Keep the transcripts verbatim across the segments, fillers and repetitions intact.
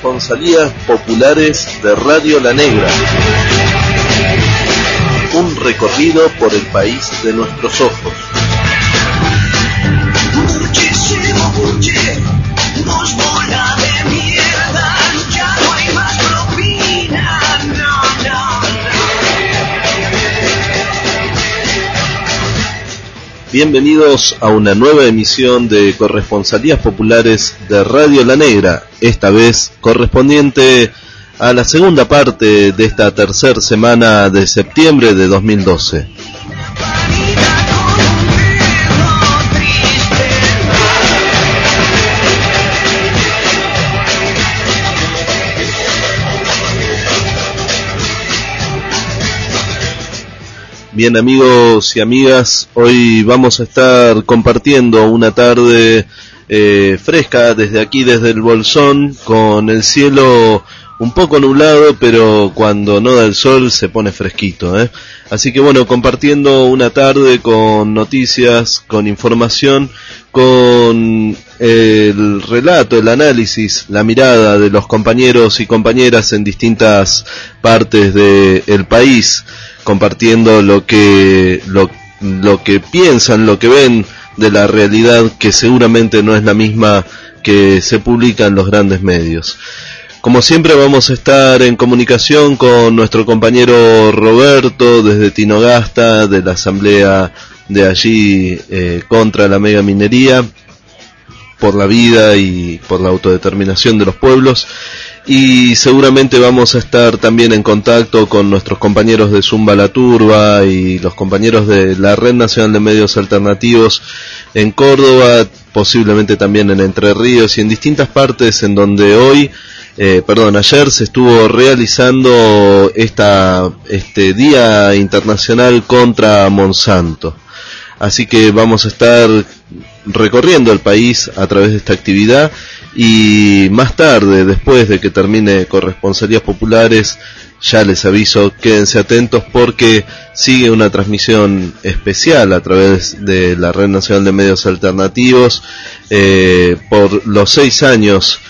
Corresponsalías Populares de Radio La Negra. Un recorrido por el país de nuestros ojos. Muchísimo buche, nos bola de mierda, ya no hay más propina, no, no, no. Bienvenidos a una nueva emisión de Corresponsalías Populares de Radio La Negra, esta vez correspondiente a la segunda parte de esta tercera semana de septiembre de dos mil doce. Bien, amigos y amigas, hoy vamos a estar compartiendo una tarde eh, fresca desde aquí, desde el Bolsón, con el cielo un poco nublado, pero cuando no da el sol se pone fresquito, ¿eh? Así que bueno, compartiendo una tarde con noticias, con información, con el relato, el análisis, la mirada de los compañeros y compañeras en distintas partes del país, compartiendo lo que lo, lo que piensan, lo que ven de la realidad, que seguramente no es la misma que se publica en los grandes medios. Como siempre vamos a estar en comunicación con nuestro compañero Roberto desde Tinogasta, de la asamblea de allí eh, contra la megaminería, por la vida y por la autodeterminación de los pueblos. Y seguramente vamos a estar también en contacto con nuestros compañeros de Zumba la Turba y los compañeros de la Red Nacional de Medios Alternativos en Córdoba, posiblemente también en Entre Ríos y en distintas partes en donde hoy, eh, perdón, ayer se estuvo realizando esta, este Día Internacional contra Monsanto. Así que vamos a estar recorriendo el país a través de esta actividad. Y más tarde, después de que termine Corresponsalías Populares, ya les aviso, quédense atentos porque sigue una transmisión especial a través de la Red Nacional de Medios Alternativos eh, por los seis años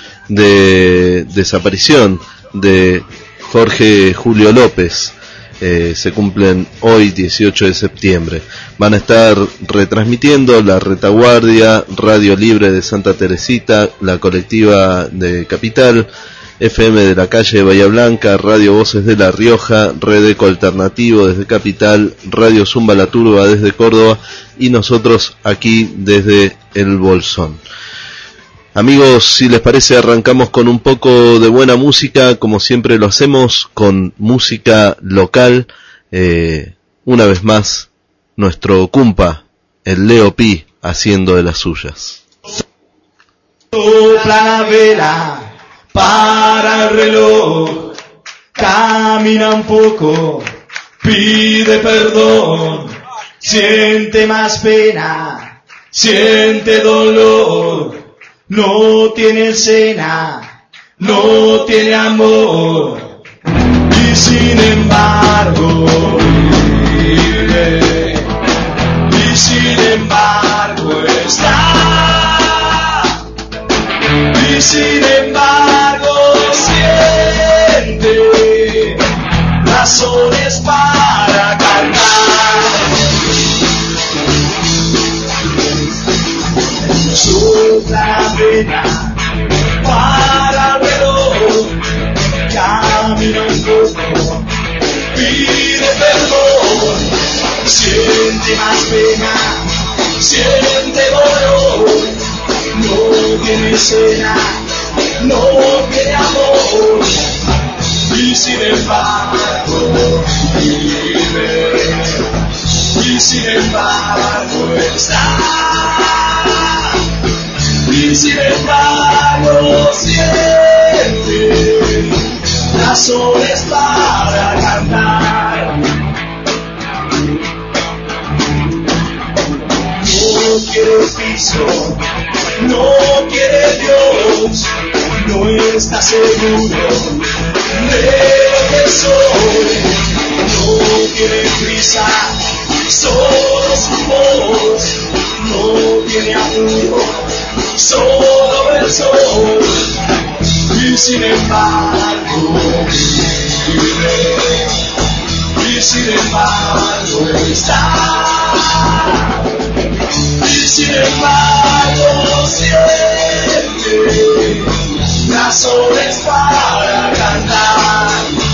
de desaparición de Jorge Julio López. Eh, se cumplen hoy, dieciocho de septiembre. Van a estar retransmitiendo la Retaguardia, Radio Libre de Santa Teresita, la Colectiva de Capital, F M de la Calle de Bahía Blanca, Radio Voces de La Rioja, Red Eco Alternativo desde Capital, Radio Zumba la Turba desde Córdoba y nosotros aquí desde el Bolsón. Amigos, si les parece, arrancamos con un poco de buena música, como siempre lo hacemos, con música local. Eh, una vez más, nuestro cumpa, el Leo Pi, haciendo de las suyas. Sopla la vela, para el reloj, camina un poco, pide perdón, siente más pena, siente dolor. No tiene cena, no tiene amor, y sin embargo vive, y sin embargo está, y sin embargo siente razones para cantar. Sopla la vela, para el reloj, camina un poco, pide perdón, siente más pena, siente dolor, no tiene cena, no tiene amor, y sin embargo vive, y sin embargo está. Y sin embargo siente razones para cantar. No quiere piso, no quiere Dios, no está seguro de lo que soy. No quiere prisa, solo su voz, no tiene apuro, solo el sol. Y sin embargo vive, y sin embargo está, y sin embargo siente razones para cantar.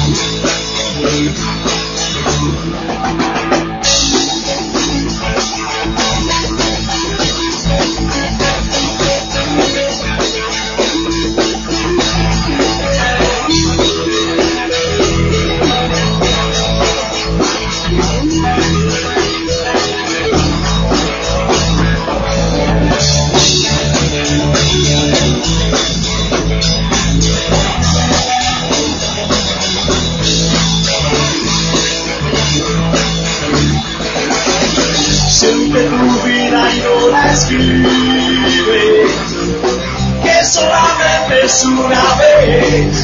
Siente tu vida y no la escribe, que solamente es una vez.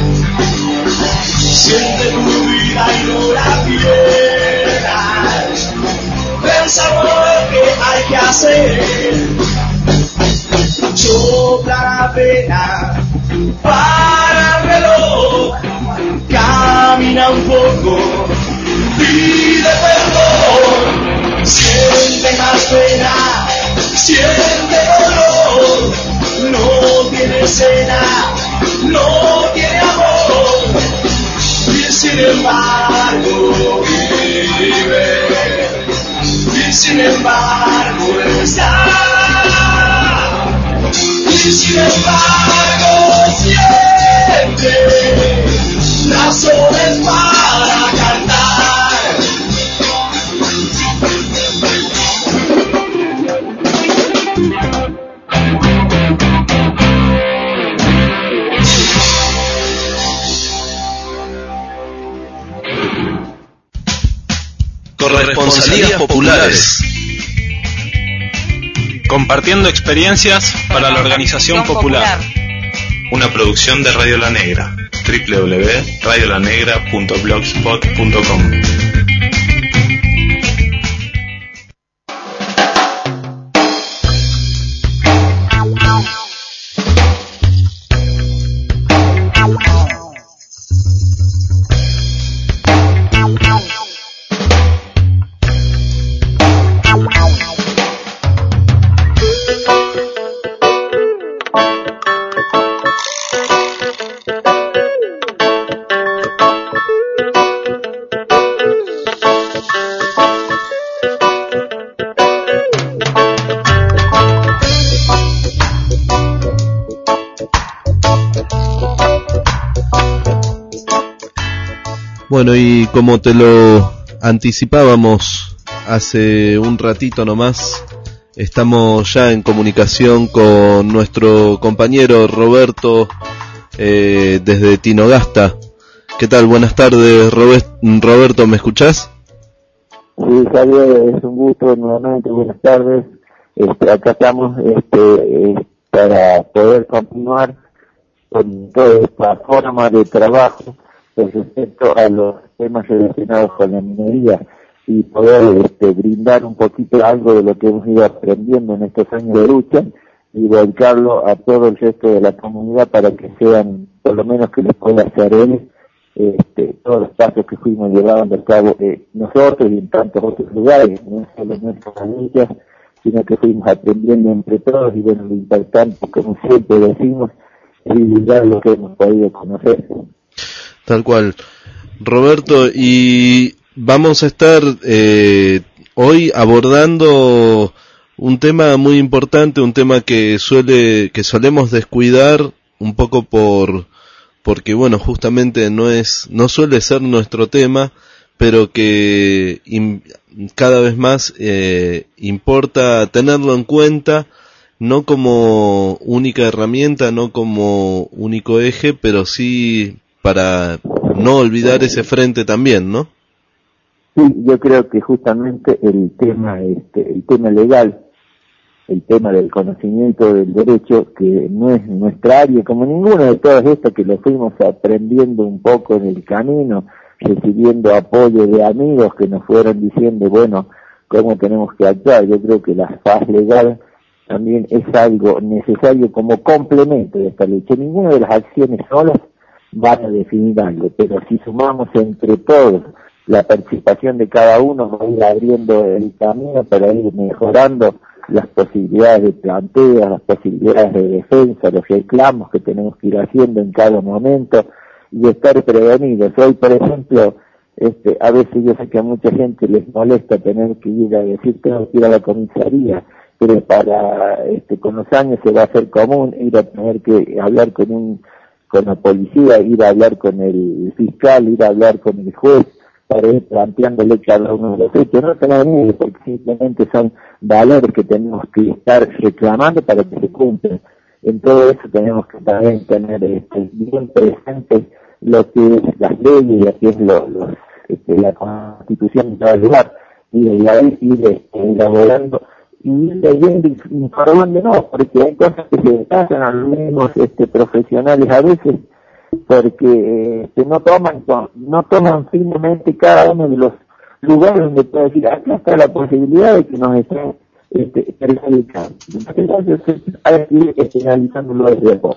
Siente tu vida y no la pierdas, pensa lo que hay que hacer. Sopla la vela para el reloj, camina un poco, pide perdón. Siente más pena, siente dolor, no tiene cena, no tiene amor, y sin embargo vive, y sin embargo está, y sin embargo siente razones para cantar. Corresponsalías populares. Compartiendo experiencias para la organización popular. Una producción de Radio La Negra. doble u doble u doble u punto radio la negra punto blogspot punto com. Bueno, y como te lo anticipábamos hace un ratito nomás, estamos ya en comunicación con nuestro compañero Roberto eh, desde Tinogasta. ¿Qué tal? Buenas tardes, Robert, Roberto, ¿me escuchás? Sí, Javier, es un gusto nuevamente, buenas tardes. Este, acá estamos este, eh, para poder continuar con toda esta forma de trabajo con respecto a los temas relacionados con la minería y poder este, brindar un poquito algo de lo que hemos ido aprendiendo en estos años de lucha y volcarlo a todo el resto de la comunidad para que sean, por lo menos que les pueda hacer él, este, todos los pasos que fuimos llevando a cabo eh, nosotros y en tantos otros lugares, no solo en nuestras familias, sino que fuimos aprendiendo entre todos y bueno, lo importante, como siempre decimos, es divulgar lo que hemos podido conocer. Tal cual. Roberto, y vamos a estar eh, hoy abordando un tema muy importante, un tema que suele que solemos descuidar un poco por porque bueno, justamente no es no suele ser nuestro tema, pero que im, cada vez más eh, importa tenerlo en cuenta, no como única herramienta, no como único eje, pero sí para no olvidar ese frente también, ¿no? Sí, yo creo que justamente el tema, este, el tema legal, el tema del conocimiento del derecho, que no es nuestra área, como ninguna de todas estas que lo fuimos aprendiendo un poco en el camino, recibiendo apoyo de amigos que nos fueron diciendo, bueno, cómo tenemos que actuar. Yo creo que la faz legal también es algo necesario como complemento de esta lucha. Ninguna de las acciones solas van a definir algo, pero si sumamos entre todos la participación de cada uno, va a ir abriendo el camino para ir mejorando las posibilidades de planteo, las posibilidades de defensa, los reclamos que tenemos que ir haciendo en cada momento y estar prevenidos. Hoy, por ejemplo, este, a veces yo sé que a mucha gente les molesta tener que ir a decir tengo que ir a la comisaría, pero para este, con los años se va a hacer común ir a tener que hablar con un con la policía, ir a hablar con el fiscal, ir a hablar con el juez, para ir planteándole cada uno de los hechos. No tenemos miedo, porque simplemente son valores que tenemos que estar reclamando para que se cumplan. En todo eso tenemos que también tener este, bien presente lo que es las leyes, lo que es lo, lo, este, la Constitución de cada lugar, y de ahí ir este, elaborando y ir leyendo y informándonos, porque hay cosas que se pasan a los mismos este, profesionales a veces, porque eh, no toman no toman firmemente cada uno de los lugares donde puede decir acá está la posibilidad de que nos estén este, perjudicando. Entonces hay que ir este, analizándolo desde a poco.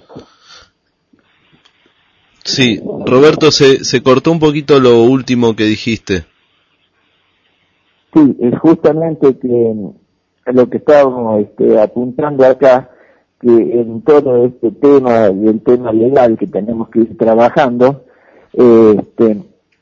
Sí, Roberto, se, se cortó un poquito lo último que dijiste. Sí, es justamente que lo que estábamos este, apuntando acá, que en todo este tema y el tema legal que tenemos que ir trabajando, eh, este,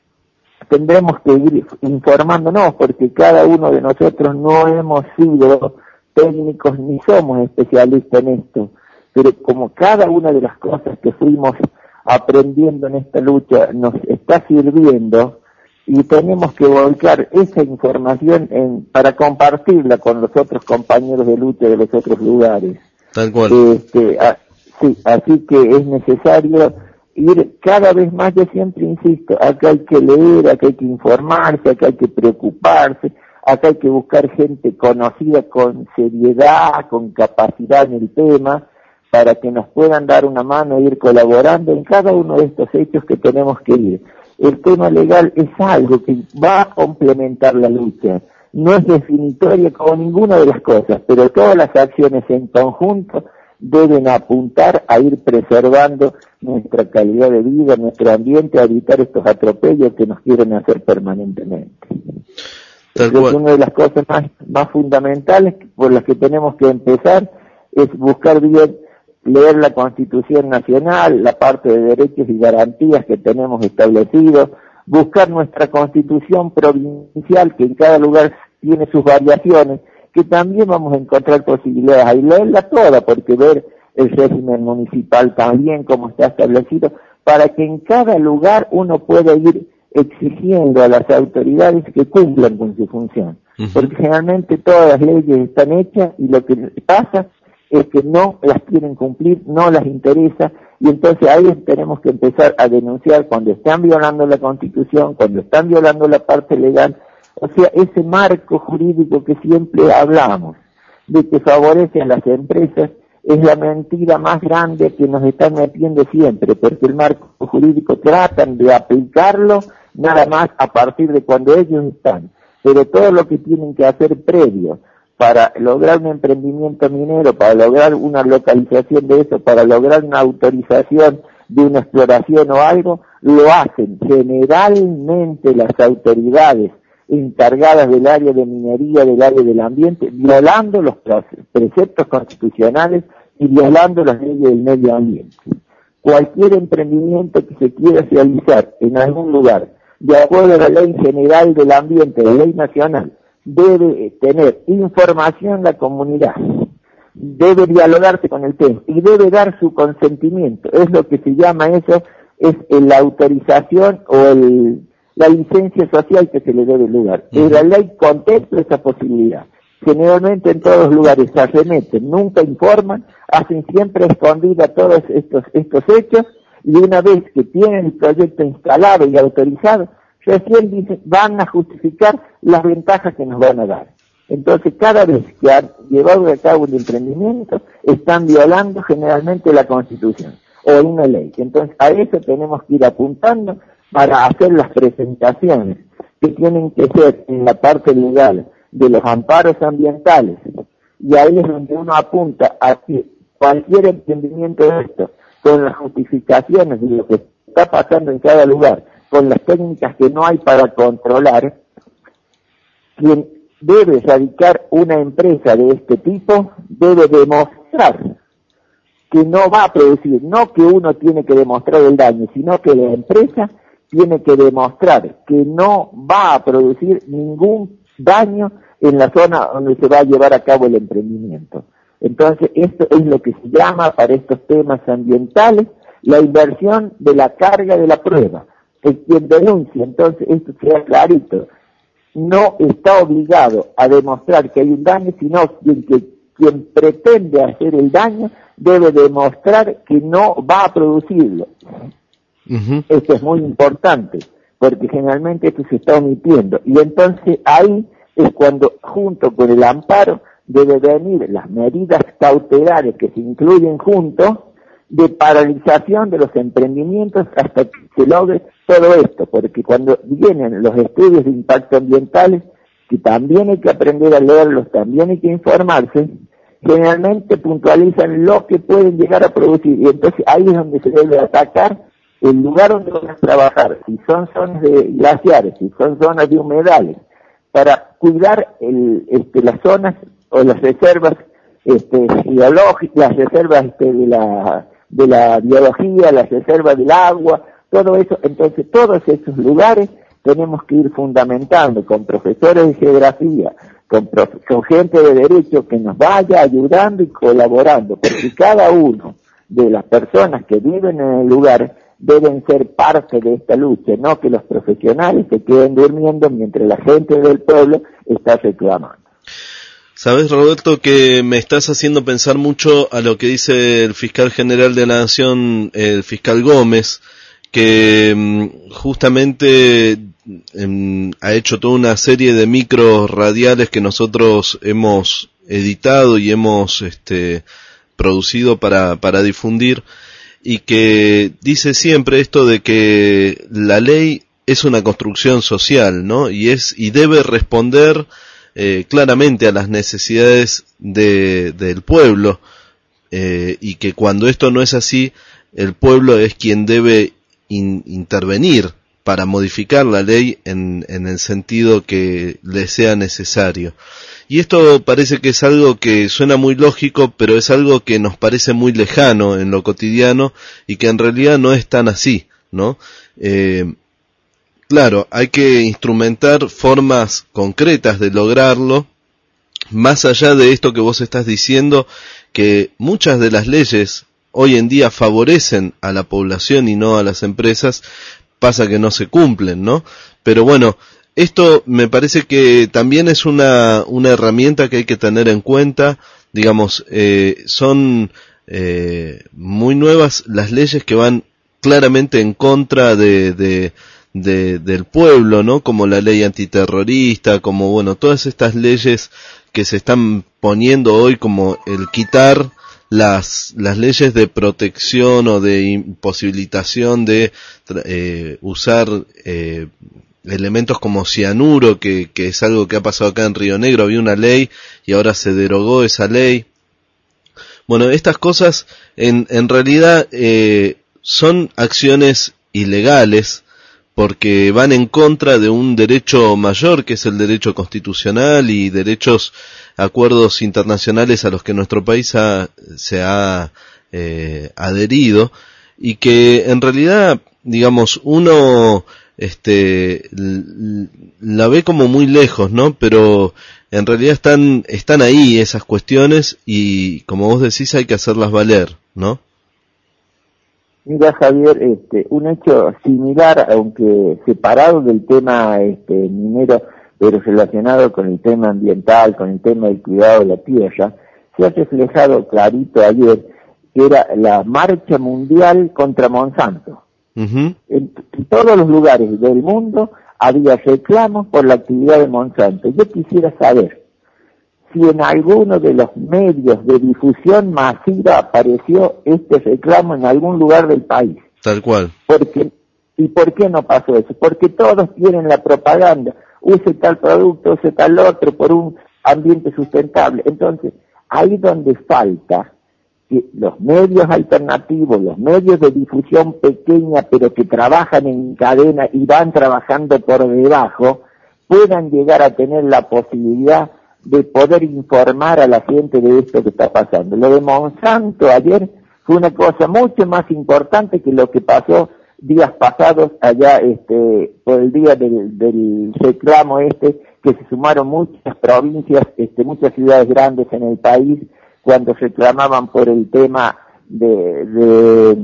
tendremos que ir informándonos, porque cada uno de nosotros no hemos sido técnicos ni somos especialistas en esto, pero como cada una de las cosas que fuimos aprendiendo en esta lucha nos está sirviendo, y tenemos que volcar esa información en, para compartirla con los otros compañeros de lucha de los otros lugares. Tal cual. Este, a, sí, así que es necesario ir cada vez más, yo siempre insisto, acá hay que leer, acá hay que informarse, acá hay que preocuparse, acá hay que buscar gente conocida con seriedad, con capacidad en el tema, para que nos puedan dar una mano e ir colaborando en cada uno de estos hechos que tenemos que ir. El tema legal es algo que va a complementar la lucha, no es definitoria como ninguna de las cosas, pero todas las acciones en conjunto deben apuntar a ir preservando nuestra calidad de vida, nuestro ambiente, a evitar estos atropellos que nos quieren hacer permanentemente. Creo que una de las cosas más, más fundamentales por las que tenemos que empezar es buscar bien leer la Constitución Nacional, la parte de derechos y garantías que tenemos establecidos, buscar nuestra Constitución provincial, que en cada lugar tiene sus variaciones, que también vamos a encontrar posibilidades ahí, leerla toda, porque ver el régimen municipal también, como está establecido, para que en cada lugar uno pueda ir exigiendo a las autoridades que cumplan con su función. Uh-huh. Porque generalmente todas las leyes están hechas y lo que pasa es que no las quieren cumplir, no las interesa, y entonces ahí tenemos que empezar a denunciar cuando están violando la Constitución, cuando están violando la parte legal, o sea, ese marco jurídico que siempre hablamos, de que favorece a las empresas, es la mentira más grande que nos están metiendo siempre, porque el marco jurídico tratan de aplicarlo nada más a partir de cuando ellos están, pero todo lo que tienen que hacer previo, para lograr un emprendimiento minero, para lograr una localización de eso, para lograr una autorización de una exploración o algo, lo hacen generalmente las autoridades encargadas del área de minería, del área del ambiente, violando los preceptos constitucionales y violando las leyes del medio ambiente. Cualquier emprendimiento que se quiera realizar en algún lugar, de acuerdo a la ley general del ambiente, la ley nacional, debe tener información la comunidad, debe dialogarse con el tema y debe dar su consentimiento. Es lo que se llama eso, es la autorización o el, la licencia social que se le debe lugar. Uh-huh. Y la ley contempla esa posibilidad. Generalmente en todos los lugares se arremeten, nunca informan, hacen siempre escondida todos estos, estos hechos, y una vez que tienen el proyecto instalado y autorizado, recién dicen, van a justificar las ventajas que nos van a dar. Entonces, cada vez que han llevado a cabo un emprendimiento, están violando generalmente la Constitución o una ley. Entonces, a eso tenemos que ir apuntando para hacer las presentaciones que tienen que ser en la parte legal de los amparos ambientales, Y ahí es donde uno apunta a que cualquier emprendimiento de esto, con las justificaciones de lo que está pasando en cada lugar, con las técnicas que no hay para controlar, quien debe radicar una empresa de este tipo debe demostrar que no va a producir, no que uno tiene que demostrar el daño, sino que la empresa tiene que demostrar que no va a producir ningún daño en la zona donde se va a llevar a cabo el emprendimiento. Entonces, esto es lo que se llama para estos temas ambientales la inversión de la carga de la prueba. Es quien denuncia, entonces esto queda clarito, no está obligado a demostrar que hay un daño, sino quien, que, quien pretende hacer el daño debe demostrar que no va a producirlo. Uh-huh. Esto es muy importante, porque generalmente esto se está omitiendo. Y entonces ahí es cuando, junto con el amparo, debe venir las medidas cautelares que se incluyen juntos de paralización de los emprendimientos hasta que se logre todo esto, porque cuando vienen los estudios de impacto ambientales, que también hay que aprender a leerlos, también hay que informarse, generalmente puntualizan lo que pueden llegar a producir, y entonces ahí es donde se debe atacar el lugar donde van a trabajar, si son zonas de glaciares, si son zonas de humedales, para cuidar el, este, las zonas o las reservas este, geológicas, las reservas este, de la de la biología, las reservas del agua, todo eso. Entonces todos esos lugares tenemos que ir fundamentando con profesores de geografía, con, profe- con gente de derecho que nos vaya ayudando y colaborando, porque cada uno de las personas que viven en el lugar deben ser parte de esta lucha, no que los profesionales se queden durmiendo mientras la gente del pueblo está reclamando. Sabes, Roberto, que me estás haciendo pensar mucho a lo que dice el fiscal general de la Nación, el fiscal Gómez, que justamente eh, ha hecho toda una serie de micros radiales que nosotros hemos editado y hemos este, producido para, para difundir, y que dice siempre esto de que la ley es una construcción social, ¿no? Y es y debe responder eh, claramente a las necesidades de, del pueblo, eh, y que cuando esto no es así, el pueblo es quien debe in, intervenir para modificar la ley en, en el sentido que le sea necesario. Y esto parece que es algo que suena muy lógico, pero es algo que nos parece muy lejano en lo cotidiano y que en realidad no es tan así, ¿no? Eh, claro, hay que instrumentar formas concretas de lograrlo, más allá de esto que vos estás diciendo, que muchas de las leyes hoy en día favorecen a la población y no a las empresas, pasa que no se cumplen, ¿no? Pero bueno, esto me parece que también es una, una herramienta que hay que tener en cuenta. Digamos, eh, son eh, muy nuevas las leyes que van claramente en contra de, de, de, del pueblo, ¿no? Como la ley antiterrorista, como, bueno, todas estas leyes que se están poniendo hoy, como el quitar las, las leyes de protección o de imposibilitación de eh, usar eh, elementos como cianuro, que, que es algo que ha pasado acá en Río Negro. Había una ley y ahora se derogó esa ley. Bueno, estas cosas en, en realidad eh, son acciones ilegales porque van en contra de un derecho mayor, que es el derecho constitucional y derechos, acuerdos internacionales a los que nuestro país ha, se ha eh, adherido, y que en realidad, digamos, uno este la ve como muy lejos, ¿no? Pero en realidad están están ahí esas cuestiones y, como vos decís, hay que hacerlas valer, ¿no? Mira, Javier, este, un hecho similar, aunque separado del tema este, minero, pero relacionado con el tema ambiental, con el tema del cuidado de la tierra, se ha reflejado clarito ayer, que era la marcha mundial contra Monsanto. Uh-huh. En, en todos los lugares del mundo había reclamos por la actividad de Monsanto. Yo quisiera saber si en alguno de los medios de difusión masiva apareció este reclamo en algún lugar del país. Tal cual. Porque, ¿y por qué no pasó eso? Porque todos tienen la propaganda, use tal producto, use tal otro, por un ambiente sustentable. Entonces, Ahí donde falta que los medios alternativos, los medios de difusión pequeña, pero que trabajan en cadena y van trabajando por debajo, puedan llegar a tener la posibilidad de poder informar a la gente de esto que está pasando. Lo de Monsanto ayer fue una cosa mucho más importante que lo que pasó días pasados allá, este, por el día del, del reclamo este, que se sumaron muchas provincias, este, muchas ciudades grandes en el país, cuando reclamaban por el tema de, de,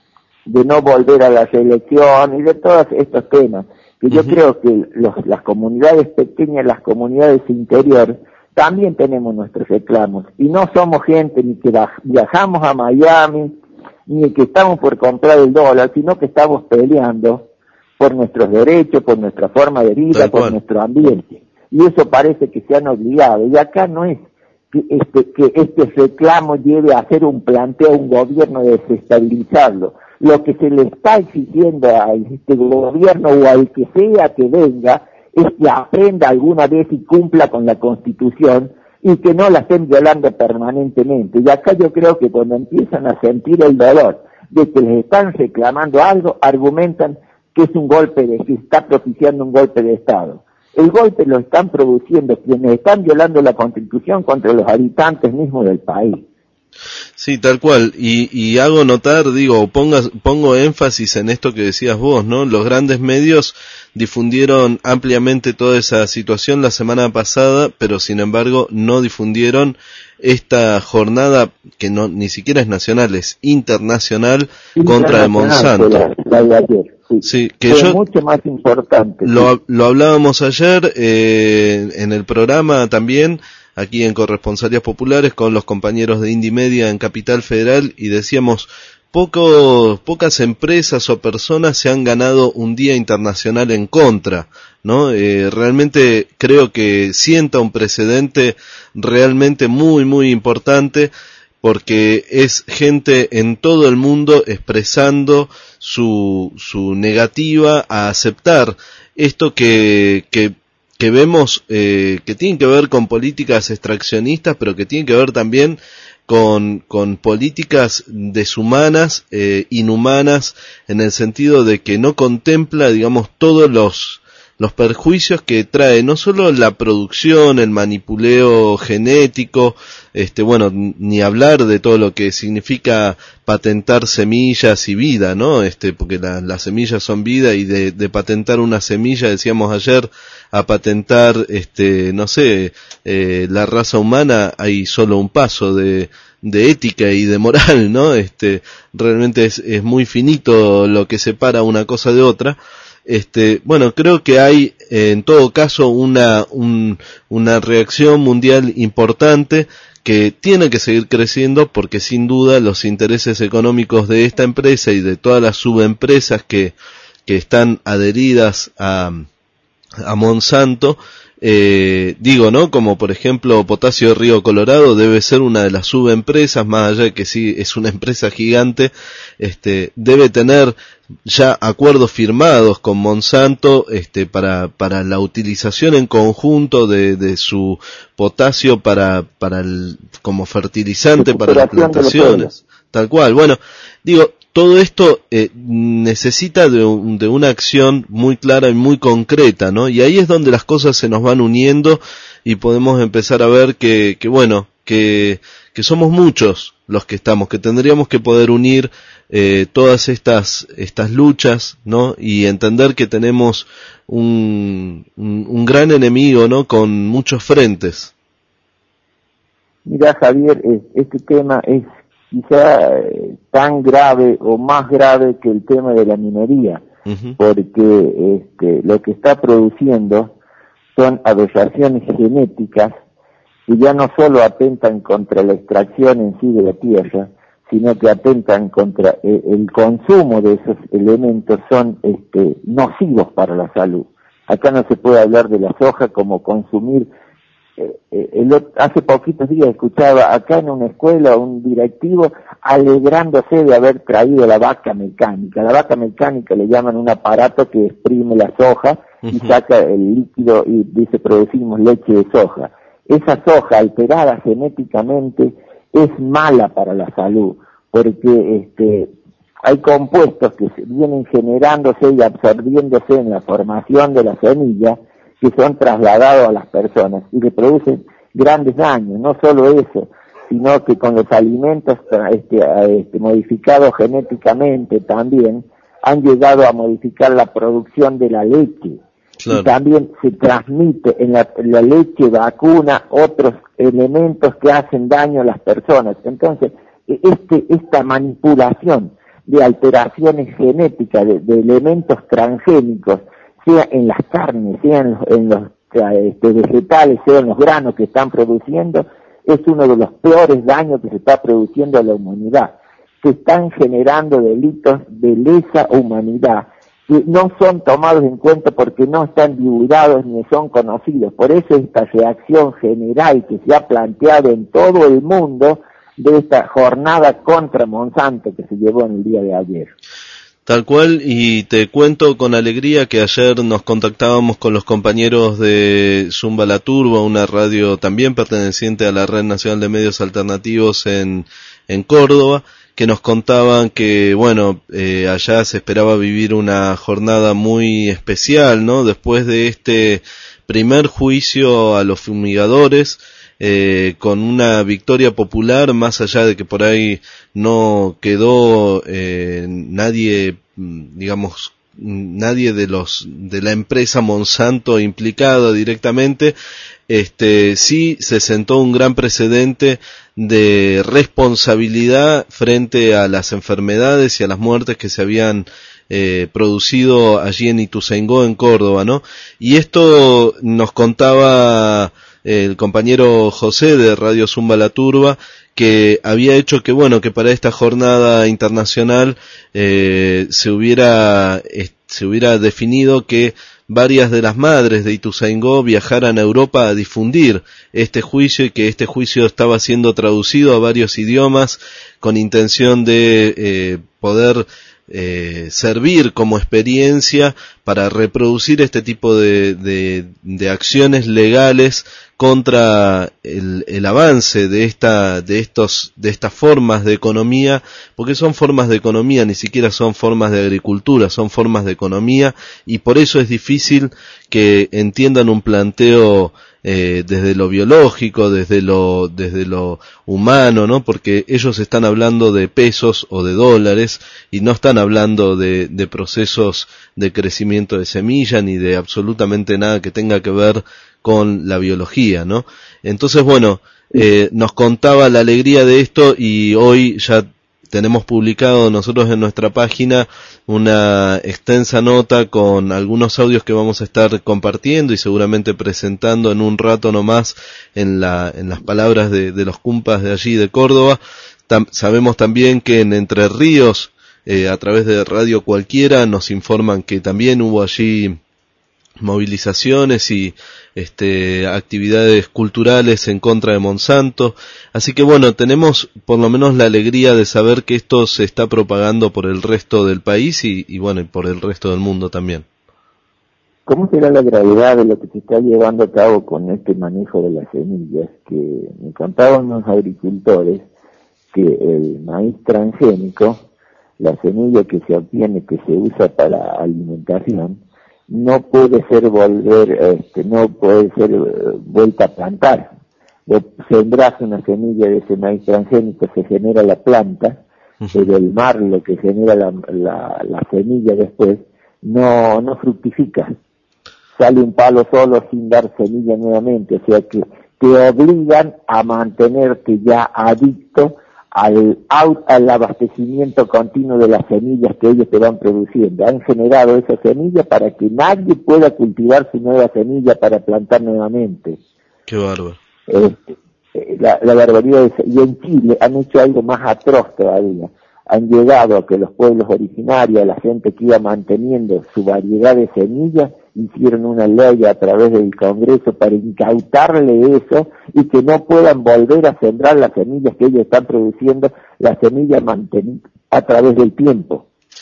de no volver a la reelección y de todos estos temas, que yo uh-huh. creo que los, las comunidades pequeñas, las comunidades interiores, también tenemos nuestros reclamos, y no somos gente ni que viajamos a Miami, ni que estamos por comprar el dólar, sino que estamos peleando por nuestros derechos, por nuestra forma de vida, por nuestro ambiente, y eso parece que se han olvidado, y acá no es que este, que este reclamo lleve a hacer un planteo a un gobierno de desestabilizarlo. Lo que se le está exigiendo a este gobierno o al que sea que venga es que aprenda alguna vez y cumpla con la Constitución y que no la estén violando permanentemente. Y acá yo creo que cuando empiezan a sentir el dolor de que les están reclamando algo, argumentan que es un golpe, de que está propiciando un golpe de Estado. El golpe lo están produciendo quienes están violando la Constitución contra los habitantes mismos del país. Sí, tal cual, y, y hago notar, digo, ponga, pongo énfasis en esto que decías vos, ¿no? Los grandes medios difundieron ampliamente toda esa situación la semana pasada, pero sin embargo no difundieron esta jornada que no ni siquiera es nacional, es internacional, internacional contra el Monsanto. La, la de ayer, sí. Sí, que Fue yo mucho más importante. Lo, sí. lo hablábamos ayer eh, en el programa también, aquí en Corresponsalías Populares con los compañeros de Indimedia en Capital Federal, y decíamos, poco, pocas empresas o personas se han ganado un día internacional en contra, ¿no? Eh, realmente creo que sienta un precedente realmente muy, muy importante, porque es gente en todo el mundo expresando su, su negativa a aceptar esto que, que que vemos eh, que tienen que ver con políticas extraccionistas, pero que tienen que ver también con, con políticas deshumanas, eh, inhumanas, en el sentido de que no contempla, digamos, todos los los perjuicios que trae no solo la producción, el manipuleo genético, este bueno, ni hablar de todo lo que significa patentar semillas y vida, ¿no? Este, porque la, las semillas son vida, y de, de patentar una semilla, decíamos ayer, a patentar, este, no sé, eh, la raza humana, hay solo un paso de, de ética y de moral, ¿no? Este, realmente es, es muy finito lo que separa una cosa de otra. Este, bueno, creo que hay eh, en todo caso una, un, una reacción mundial importante que tiene que seguir creciendo, porque sin duda los intereses económicos de esta empresa y de todas las subempresas que, que están adheridas a, a Monsanto, eh, digo, ¿no? Como por ejemplo Potasio Río Colorado debe ser una de las subempresas, más allá de que sí es una empresa gigante, este, debe tener ya acuerdos firmados con Monsanto, este, para, para la utilización en conjunto de, de su potasio para, para el, como fertilizante para las plantaciones, tal cual. Bueno, digo, todo esto eh, necesita de, un, de una acción muy clara y muy concreta, ¿no? Y ahí es donde las cosas se nos van uniendo y podemos empezar a ver que, que bueno, que, que somos muchos los que estamos, que tendríamos que poder unir eh, todas estas, estas luchas, ¿no? Y entender que tenemos un, un, un gran enemigo, ¿no? Con muchos frentes. Mira, Javier, este tema es quizá eh, tan grave o más grave que el tema de la minería, uh-huh. porque este, lo que está produciendo son aberraciones genéticas que ya no solo atentan contra la extracción en sí de la tierra, sino que atentan contra eh, el consumo de esos elementos, son este, nocivos para la salud. Acá no se puede hablar de la soja como consumir. Eh, eh, el, hace poquitos días escuchaba acá en una escuela un directivo alegrándose de haber traído la vaca mecánica. La vaca mecánica le llaman un aparato que exprime la soja uh-huh. y saca el líquido y dice producimos leche de soja. esa soja alterada genéticamente es mala para la salud, porque este, hay compuestos que vienen generándose y absorbiéndose en la formación de la semilla, que son trasladados a las personas y le producen grandes daños. No solo eso, sino que con los alimentos este, este, modificados genéticamente también han llegado a modificar la producción de la leche. Claro. Y también se transmite en la, en la leche vacuna otros elementos que hacen daño a las personas. Entonces, este, esta manipulación de alteraciones genéticas, de, de elementos transgénicos, sea en las carnes, sea en los, en los este, vegetales, sea en los granos que están produciendo, es uno de los peores daños que se está produciendo a la humanidad. Se están generando delitos de lesa humanidad que no son tomados en cuenta porque no están divulgados ni son conocidos. Por eso esta reacción general que se ha planteado en todo el mundo de esta jornada contra Monsanto que se llevó en el día de ayer. Tal cual, y te cuento con alegría que ayer nos contactábamos con los compañeros de Zumba la Turba, una radio también perteneciente a la Red Nacional de Medios Alternativos en, en Córdoba, que nos contaban que, bueno, eh, allá se esperaba vivir una jornada muy especial, ¿no? Después de este primer juicio a los fumigadores, eh, con una victoria popular, más allá de que por ahí no quedó eh, nadie, digamos, nadie de los de la empresa Monsanto implicado directamente, este sí se sentó un gran precedente de responsabilidad frente a las enfermedades y a las muertes que se habían eh, producido allí en Ituzaingó, en Córdoba, ¿no? Y esto nos contaba el compañero José de Radio Zumba la Turba, que había hecho que, bueno, que para esta jornada internacional eh, se hubiera eh, se hubiera definido que varias de las madres de Ituzaingó viajaran a Europa a difundir este juicio, y que este juicio estaba siendo traducido a varios idiomas con intención de eh, poder eh, servir como experiencia para reproducir este tipo de, de, de acciones legales contra el, el avance de esta, de estos, de estas formas de economía, porque son formas de economía, ni siquiera son formas de agricultura, son formas de economía, y por eso es difícil que entiendan un planteo eh, desde lo biológico, desde lo, desde lo humano, ¿no? Porque ellos están hablando de pesos o de dólares y no están hablando de, de procesos de crecimiento de semilla ni de absolutamente nada que tenga que ver con la biología, ¿no? Entonces, bueno, eh, nos contaba la alegría de esto, y hoy ya tenemos publicado nosotros en nuestra página una extensa nota con algunos audios que vamos a estar compartiendo y seguramente presentando en un rato nomás en la, en las palabras de, de los cumpas de allí de Córdoba. Tam, sabemos también que en Entre Ríos, eh, a través de Radio Cualquiera, nos informan que también hubo allí movilizaciones y este actividades culturales en contra de Monsanto. Así que bueno, tenemos por lo menos la alegría de saber que esto se está propagando por el resto del país y, y bueno, y por el resto del mundo también. ¿Cómo será la gravedad de lo que se está llevando a cabo con este manejo de las semillas? Que me contaban los agricultores que el maíz transgénico, la semilla que se obtiene, que se usa para alimentación, no puede ser volver, este, no puede ser uh, vuelta a plantar. Vos sembrás una semilla de ese maíz transgénico, se genera la planta, uh-huh. Pero el mar, lo que genera la, la, la semilla después, no, no fructifica. Sale un palo solo sin dar semilla nuevamente, o sea que te obligan a mantenerte ya adicto al, al abastecimiento continuo de las semillas que ellos te van produciendo. Han generado esa semilla para que nadie pueda cultivar su nueva semilla para plantar nuevamente. Qué bárbaro. Este, la, la barbaridad es, y en Chile han hecho algo más atroz todavía. Han llegado a que los pueblos originarios, la gente que iba manteniendo su variedad de semillas, hicieron una ley a través del Congreso para incautarle eso y que no puedan volver a sembrar las semillas que ellos están produciendo, las semillas mantenidas a través del tiempo.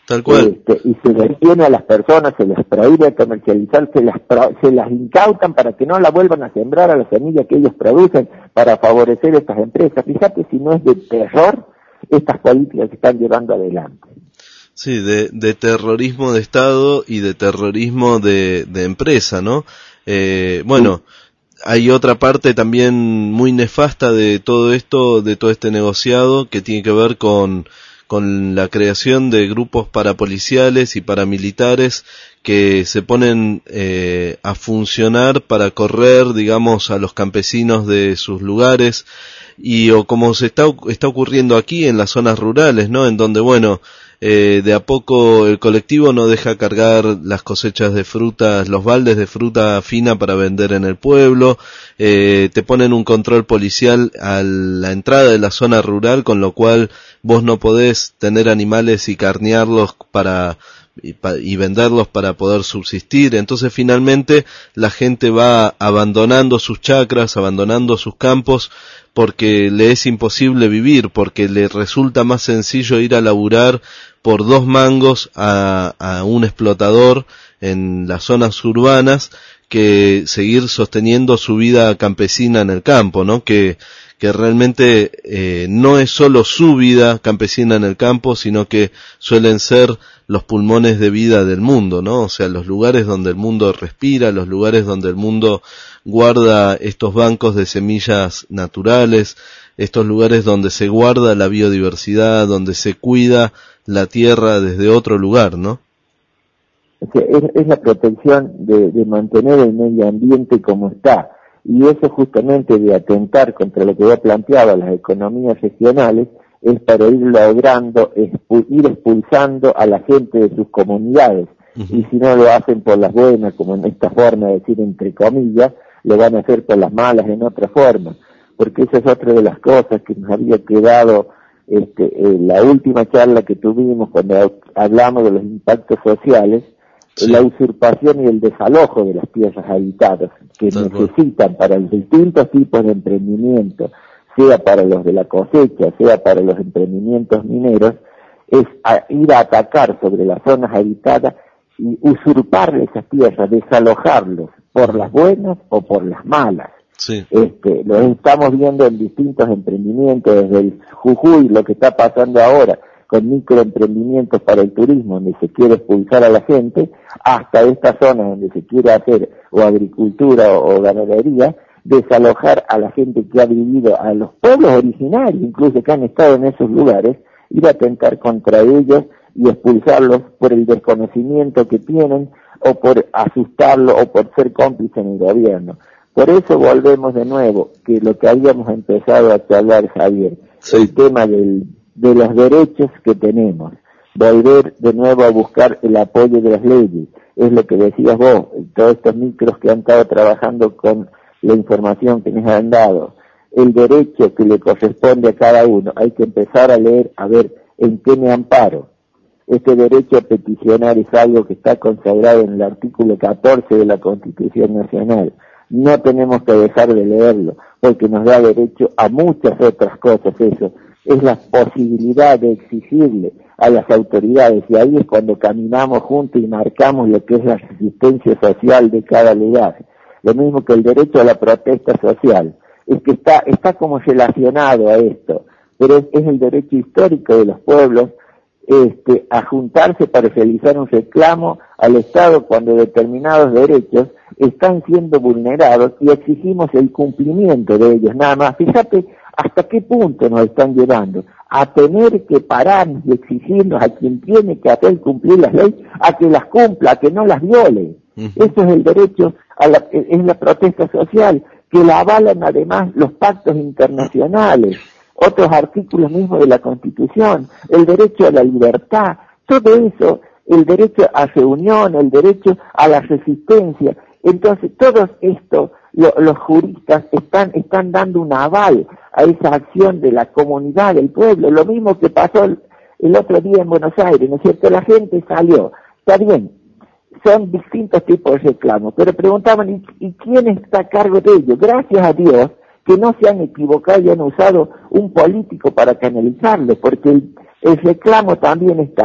Tal cual. Este, y se detiene a las personas, se les prohíbe comercializar, se las, pro, se las incautan para que no la vuelvan a sembrar a la semilla que ellos producen para favorecer estas empresas. Fíjate si no es de terror estas políticas que están llevando adelante. Sí, de, de terrorismo de Estado y de terrorismo de, de empresa, ¿no? Eh, bueno, sí. Hay otra parte también muy nefasta de todo esto, de todo este negociado, que tiene que ver con con la creación de grupos parapoliciales y paramilitares que se ponen eh, a funcionar para correr, digamos, a los campesinos de sus lugares, y o como se está está ocurriendo aquí en las zonas rurales, ¿no? En donde, bueno, eh, de a poco el colectivo no deja cargar las cosechas de frutas, los baldes de fruta fina para vender en el pueblo, eh, te ponen un control policial a la entrada de la zona rural, con lo cual vos no podés tener animales y carnearlos para y, pa, y venderlos para poder subsistir. Entonces finalmente la gente va abandonando sus chacras, abandonando sus campos, porque le es imposible vivir, porque le resulta más sencillo ir a laburar por dos mangos a, a un explotador en las zonas urbanas que seguir sosteniendo su vida campesina en el campo, ¿no? Que que realmente eh, no es solo su vida campesina en el campo, sino que suelen ser los pulmones de vida del mundo, ¿no? O sea, los lugares donde el mundo respira, los lugares donde el mundo guarda estos bancos de semillas naturales, estos lugares donde se guarda la biodiversidad, donde se cuida la tierra desde otro lugar, ¿no? O sea, es, es la protección de, de mantener el medio ambiente como está. Y eso justamente de atentar contra lo que yo planteaba, las economías regionales, es para ir logrando, expu- ir expulsando a la gente de sus comunidades. Uh-huh. Y si no lo hacen por las buenas, como en esta forma de decir entre comillas, lo van a hacer por las malas en otra forma. Porque esa es otra de las cosas que nos había quedado este, en la última charla que tuvimos cuando hablamos de los impactos sociales. Sí. La usurpación y el desalojo de las tierras habitadas que Tal necesitan cual. Para los distintos tipos de emprendimiento, sea para los de la cosecha, sea para los emprendimientos mineros, es a ir a atacar sobre las zonas habitadas y usurparle esas tierras, desalojarlos por las buenas o por las malas. Sí. Este, lo estamos viendo en distintos emprendimientos, desde el Jujuy, lo que está pasando ahora, con microemprendimientos para el turismo, donde se quiere expulsar a la gente, hasta esta zona donde se quiere hacer o agricultura o, o ganadería, desalojar a la gente que ha vivido, a los pueblos originarios, incluso que han estado en esos lugares, ir a atentar contra ellos y expulsarlos por el desconocimiento que tienen, o por asustarlos, o por ser cómplices en el gobierno. Por eso volvemos de nuevo, que lo que habíamos empezado a hablar, Javier, sí. El tema del de los derechos que tenemos, volver de nuevo a buscar el apoyo de las leyes, es lo que decías vos, todos estos micros que han estado trabajando con la información que nos han dado, el derecho que le corresponde a cada uno, hay que empezar a leer, a ver en qué me amparo. Este derecho a peticionar es algo que está consagrado en el artículo catorce de la Constitución Nacional. No tenemos que dejar de leerlo, porque nos da derecho a muchas otras cosas eso. Es la posibilidad de exigirle a las autoridades, y ahí es cuando caminamos juntos y marcamos lo que es la resistencia social de cada lugar. Lo mismo que el derecho a la protesta social, es que está, está como relacionado a esto, pero es, es el derecho histórico de los pueblos este, a juntarse para realizar un reclamo al Estado cuando determinados derechos están siendo vulnerados y exigimos el cumplimiento de ellos, nada más. Fíjate hasta qué punto nos están llevando a tener que pararnos y exigirnos a quien tiene que hacer cumplir las leyes, a que las cumpla, a que no las viole. Uh-huh. Eso es el derecho, a la, es la protesta social, que la avalan además los pactos internacionales, otros artículos mismos de la Constitución, el derecho a la libertad, todo eso, el derecho a reunión, el derecho a la resistencia. Entonces, todo esto, lo, los juristas están, están dando un aval a esa acción de la comunidad, del pueblo, lo mismo que pasó el, el otro día en Buenos Aires, ¿no es cierto? La gente salió, está bien, son distintos tipos de reclamos, pero preguntaban, ¿y, ¿y quién está a cargo de ello? Gracias a Dios que no se han equivocado y han usado un político para canalizarlo, porque el, el reclamo también está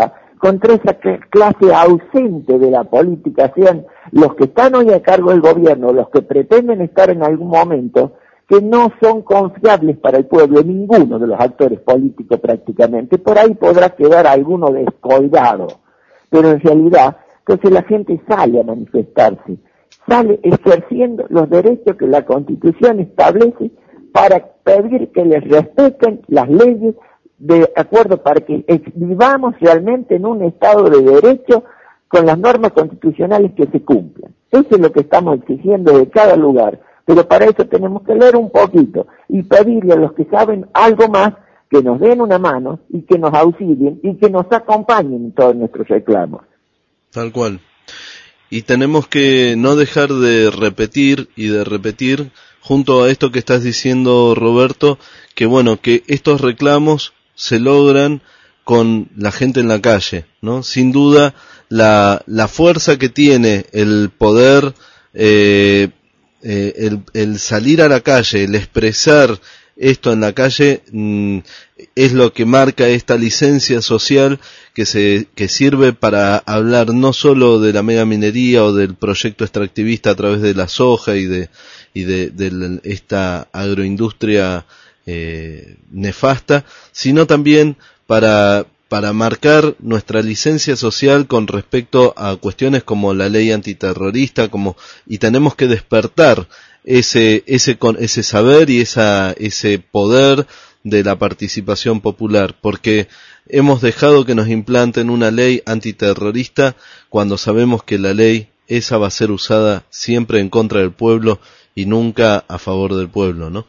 contra esa clase ausente de la política, sean los que están hoy a cargo del gobierno, los que pretenden estar en algún momento, que no son confiables para el pueblo, ninguno de los actores políticos prácticamente. Por ahí podrá quedar alguno descolgado, pero en realidad, entonces la gente sale a manifestarse, sale ejerciendo los derechos que la Constitución establece para pedir que les respeten las leyes de acuerdo, para que vivamos realmente en un Estado de Derecho con las normas constitucionales que se cumplan. Eso es lo que estamos exigiendo de cada lugar, pero para eso tenemos que leer un poquito y pedirle a los que saben algo más que nos den una mano y que nos auxilien y que nos acompañen en todos nuestros reclamos. Tal cual. Y tenemos que no dejar de repetir y de repetir, junto a esto que estás diciendo, Roberto, que bueno, que estos reclamos se logran con la gente en la calle, ¿no? Sin duda, la, la fuerza que tiene el poder, eh, eh, el, el salir a la calle, el expresar esto en la calle, mmm, es lo que marca esta licencia social que se que sirve para hablar no solo de la megaminería o del proyecto extractivista a través de la soja y de y de, de esta agroindustria eh, nefasta, sino también para para marcar nuestra licencia social con respecto a cuestiones como la ley antiterrorista, como y tenemos que despertar ese ese con ese saber y esa ese poder de la participación popular, porque hemos dejado que nos implanten una ley antiterrorista cuando sabemos que la ley esa va a ser usada siempre en contra del pueblo y nunca a favor del pueblo, ¿no?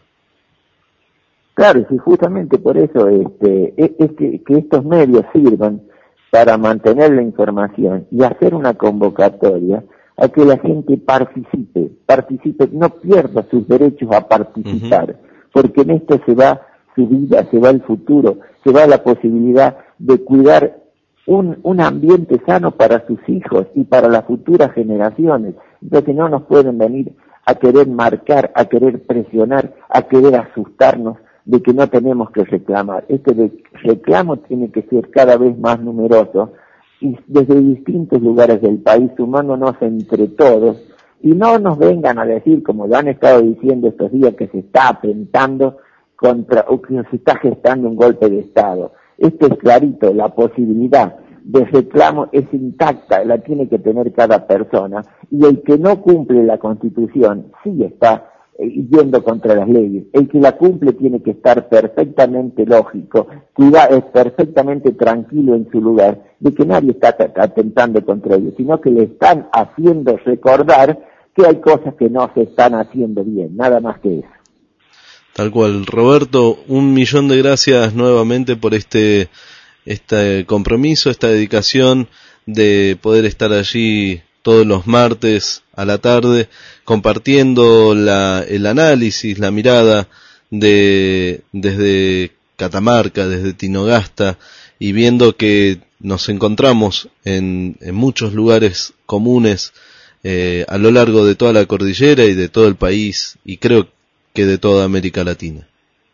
Claro, sí, justamente por eso este, es, es que, que estos medios sirvan para mantener la información y hacer una convocatoria a que la gente participe, participe, no pierda sus derechos a participar, uh-huh. porque en esto se va su vida, se va el futuro, se va la posibilidad de cuidar un, un ambiente sano para sus hijos y para las futuras generaciones. Entonces no nos pueden venir a querer marcar, a querer presionar, a querer asustarnos de que no tenemos que reclamar. Este reclamo tiene que ser cada vez más numeroso y desde distintos lugares del país, sumándonos entre todos, y no nos vengan a decir, como lo han estado diciendo estos días, que se está atentando contra, o que se está gestando un golpe de Estado. Esto es clarito, la posibilidad de reclamo es intacta, la tiene que tener cada persona, y el que no cumple la Constitución sí está eh, yendo contra las leyes. El que la cumple tiene que estar perfectamente lógico, cuida, es perfectamente tranquilo en su lugar, de que nadie está atentando contra ellos, sino que le están haciendo recordar que hay cosas que no se están haciendo bien, nada más que eso. Tal cual. Roberto, un millón de gracias nuevamente por este este compromiso, esta dedicación de poder estar allí todos los martes a la tarde compartiendo la, el análisis, la mirada de desde Catamarca, desde Tinogasta, y viendo que nos encontramos en, en muchos lugares comunes eh, a lo largo de toda la cordillera y de todo el país, y creo que de toda América Latina.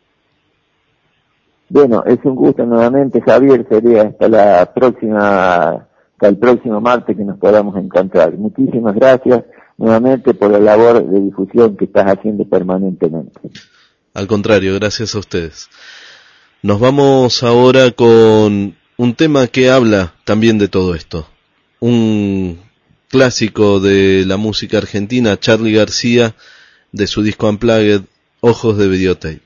Bueno, es un gusto nuevamente, Javier, sería hasta la próxima, hasta el próximo martes que nos podamos encontrar. Muchísimas gracias nuevamente por la labor de difusión que estás haciendo permanentemente. Al contrario, gracias a ustedes. Nos vamos ahora con un tema que habla también de todo esto. Un clásico de la música argentina, Charly García, de su disco Unplugged, Ojos de Videotape.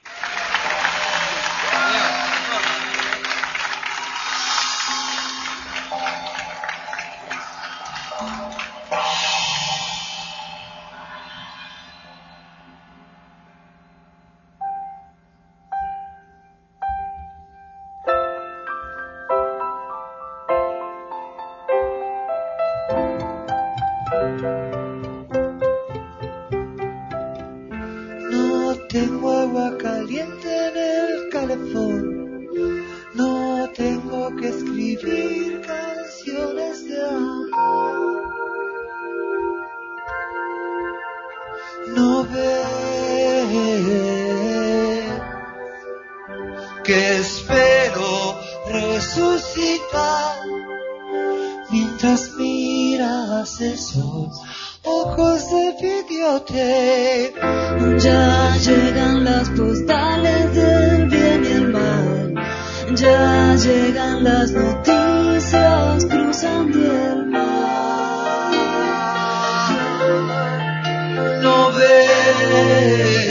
Tengo agua caliente en el calefón, no tengo que escribir canciones de amor. No ves que espero resucitar esos ojos de videotape. Ya llegan las postales del bien y el mal. Ya llegan las noticias cruzando el mar. No ves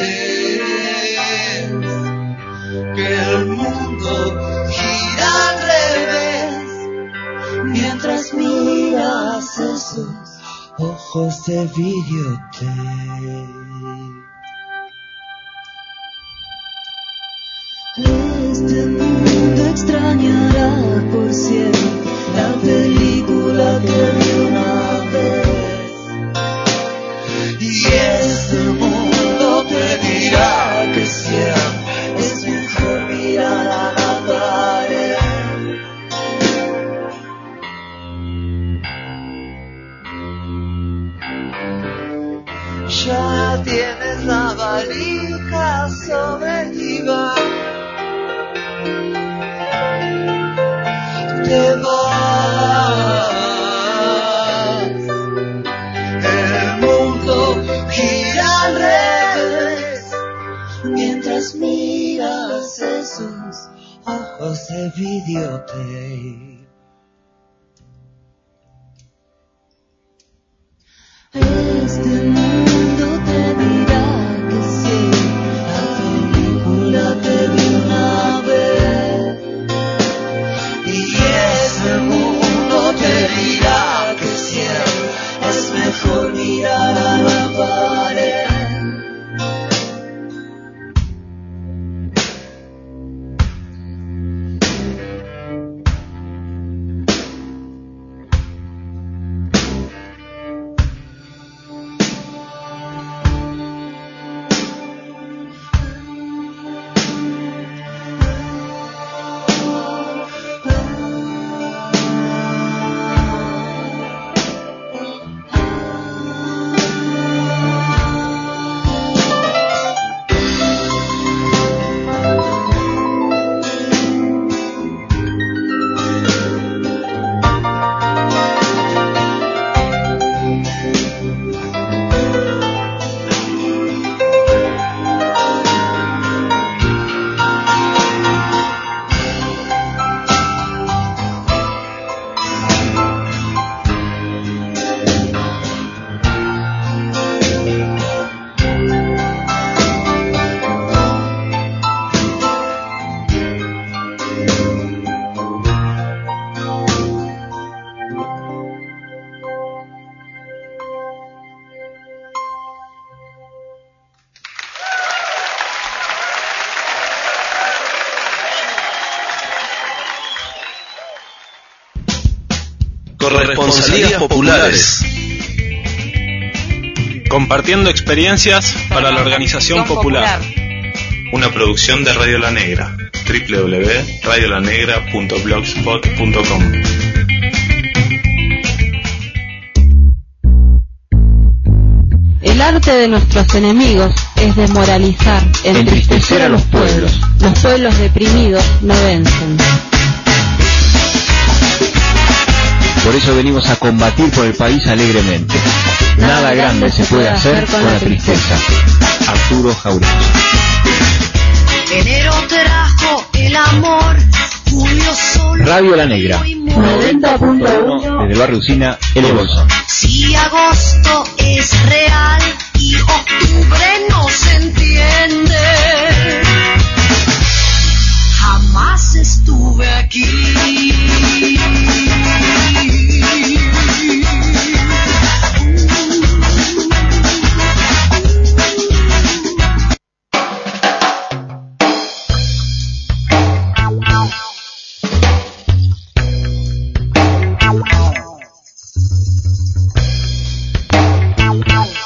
que el mundo gira al revés mientras miras esos ojos de videotape. Este mundo extrañará por siempre la película que vi una vez. Y este mundo te dirá que siempre es mejor mirar a la pared. Ya tienes la valija sobre el diván. Te vas. El mundo gira al revés mientras miras esos ojos de videotape. Este mundo te dirá que sí, la película que vi una vez. Y ese mundo te dirá que siempre es mejor mirar a la pared. Corresponsalías populares. Compartiendo experiencias para la organización popular. Una producción de Radio La Negra. doble u doble u doble u punto radio la negra punto blogspot punto com. El arte de nuestros enemigos es desmoralizar, entristecer a los pueblos. Los pueblos deprimidos no vencen. Por eso venimos a combatir por el país alegremente. Nada, Nada grande se puede hacer con la tristeza. Arturo Jauregui. Enero trajo el amor, julio solo. Radio La Negra, noventa punto uno desde el barrio Usina, El Bolsón. Si agosto es real y octubre no se entiende, jamás estuve aquí. Wow.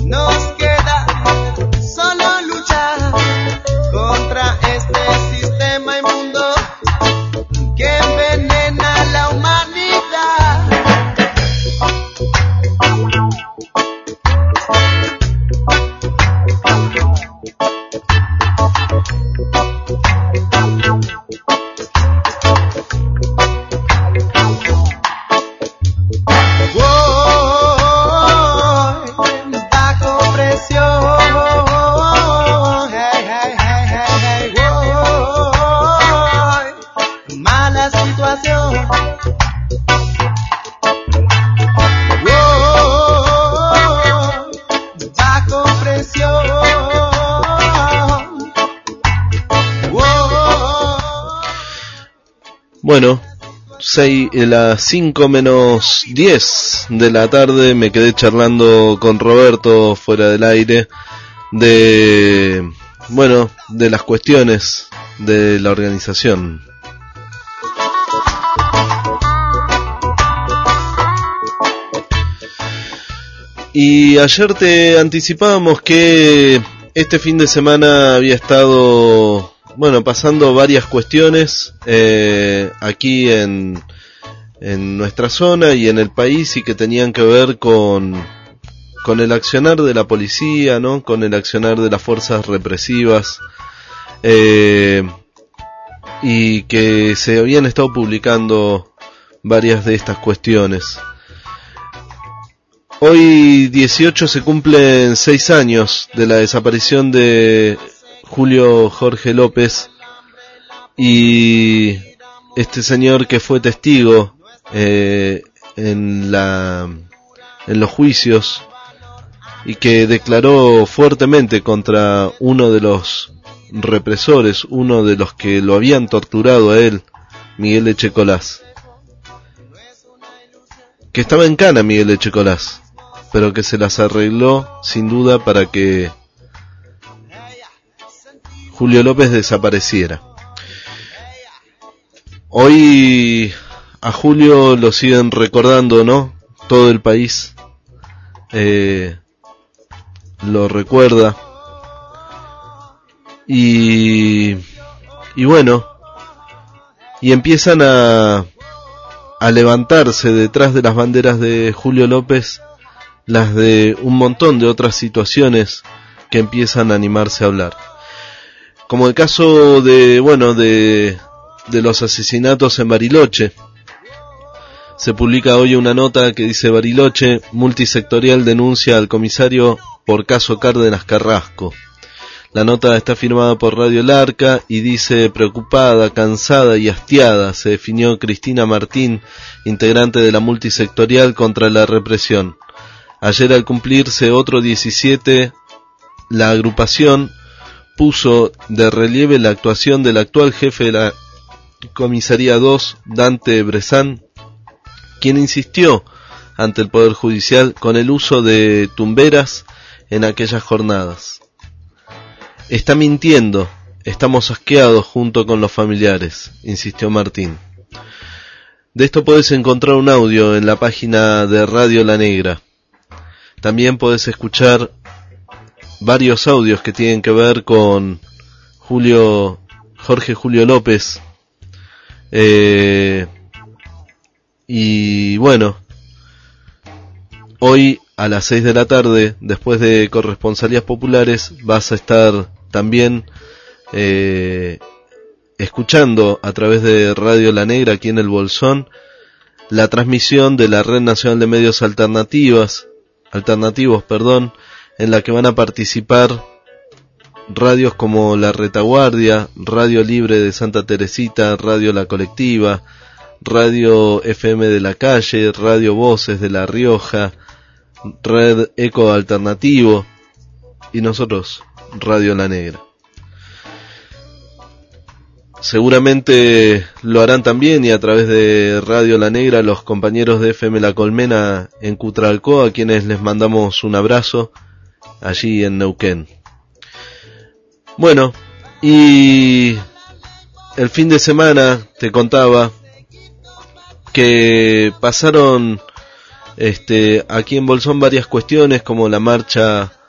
Nos queda solo luchar contra este sistema inmundo que envenena la humanidad. Bueno, seis, las cinco menos diez de la tarde me quedé charlando con Roberto fuera del aire de, bueno, de las cuestiones de la organización. Y ayer te anticipábamos que este fin de semana había estado, bueno, pasando varias cuestiones eh, aquí en, en nuestra zona y en el país, y que tenían que ver con, con el accionar de la policía, ¿no? Con el accionar de las fuerzas represivas, eh, y que se habían estado publicando varias de estas cuestiones. Hoy dieciocho se cumplen seis años de la desaparición de Julio Jorge López, y este señor que fue testigo eh, en la en los juicios y que declaró fuertemente contra uno de los represores, uno de los que lo habían torturado a él, Miguel Echecolás, que estaba en cana Miguel Echecolás, pero que se las arregló sin duda para que Julio López desapareciera. Hoy a Julio lo siguen recordando, ¿no? Todo el país eh, lo recuerda. Y, y bueno, y empiezan a, a levantarse detrás de las banderas de Julio López las de un montón de otras situaciones que empiezan a animarse a hablar. Como el caso de, bueno, de, de los asesinatos en Bariloche. Se publica hoy una nota que dice: Bariloche, multisectorial denuncia al comisario por caso Cárdenas Carrasco. La nota está firmada por Radio El Arca y dice: preocupada, cansada y hastiada, se definió Cristina Martín, integrante de la multisectorial contra la represión. Ayer, al cumplirse otro diecisiete, la agrupación puso de relieve la actuación del actual jefe de la Comisaría dos, Dante Bressan, quien insistió ante el Poder Judicial con el uso de tumberas en aquellas jornadas. Está mintiendo, estamos asqueados junto con los familiares, insistió Martín. De esto puedes encontrar un audio en la página de Radio La Negra. También podés escuchar varios audios que tienen que ver con Julio, Jorge Julio López. Eh, y bueno, hoy a las seis de la tarde, después de Corresponsalías Populares, vas a estar también eh, escuchando a través de Radio La Negra aquí en el Bolsón la transmisión de la Red Nacional de Medios Alternativas alternativos, perdón, en la que van a participar radios como La Retaguardia, Radio Libre de Santa Teresita, Radio La Colectiva, Radio F M de la Calle, Radio Voces de La Rioja, Red Eco Alternativo y nosotros, Radio La Negra. Seguramente lo harán también, y a través de Radio La Negra, los compañeros de F M La Colmena en Cutralcó, a quienes les mandamos un abrazo allí en Neuquén. Bueno, y el fin de semana te contaba que pasaron este aquí en Bolsón varias cuestiones, como la marcha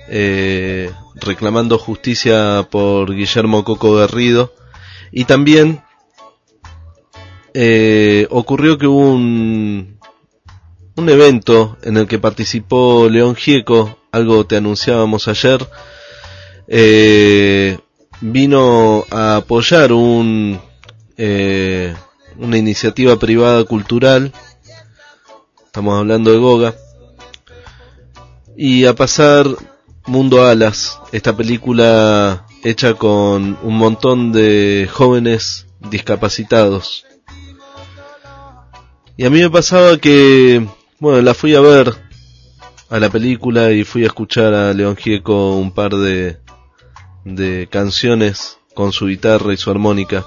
eh, reclamando justicia por Guillermo Coco Garrido. Y también eh, ocurrió que hubo un, un evento en el que participó León Gieco, algo te anunciábamos ayer. Eh, vino a apoyar un eh, una iniciativa privada cultural, estamos hablando de Goga, y a pasar Mundo Alas, esta película hecha con un montón de jóvenes discapacitados. Y a mí me pasaba que, bueno, la fui a ver a la película y fui a escuchar a León Gieco un par de de canciones con su guitarra y su armónica.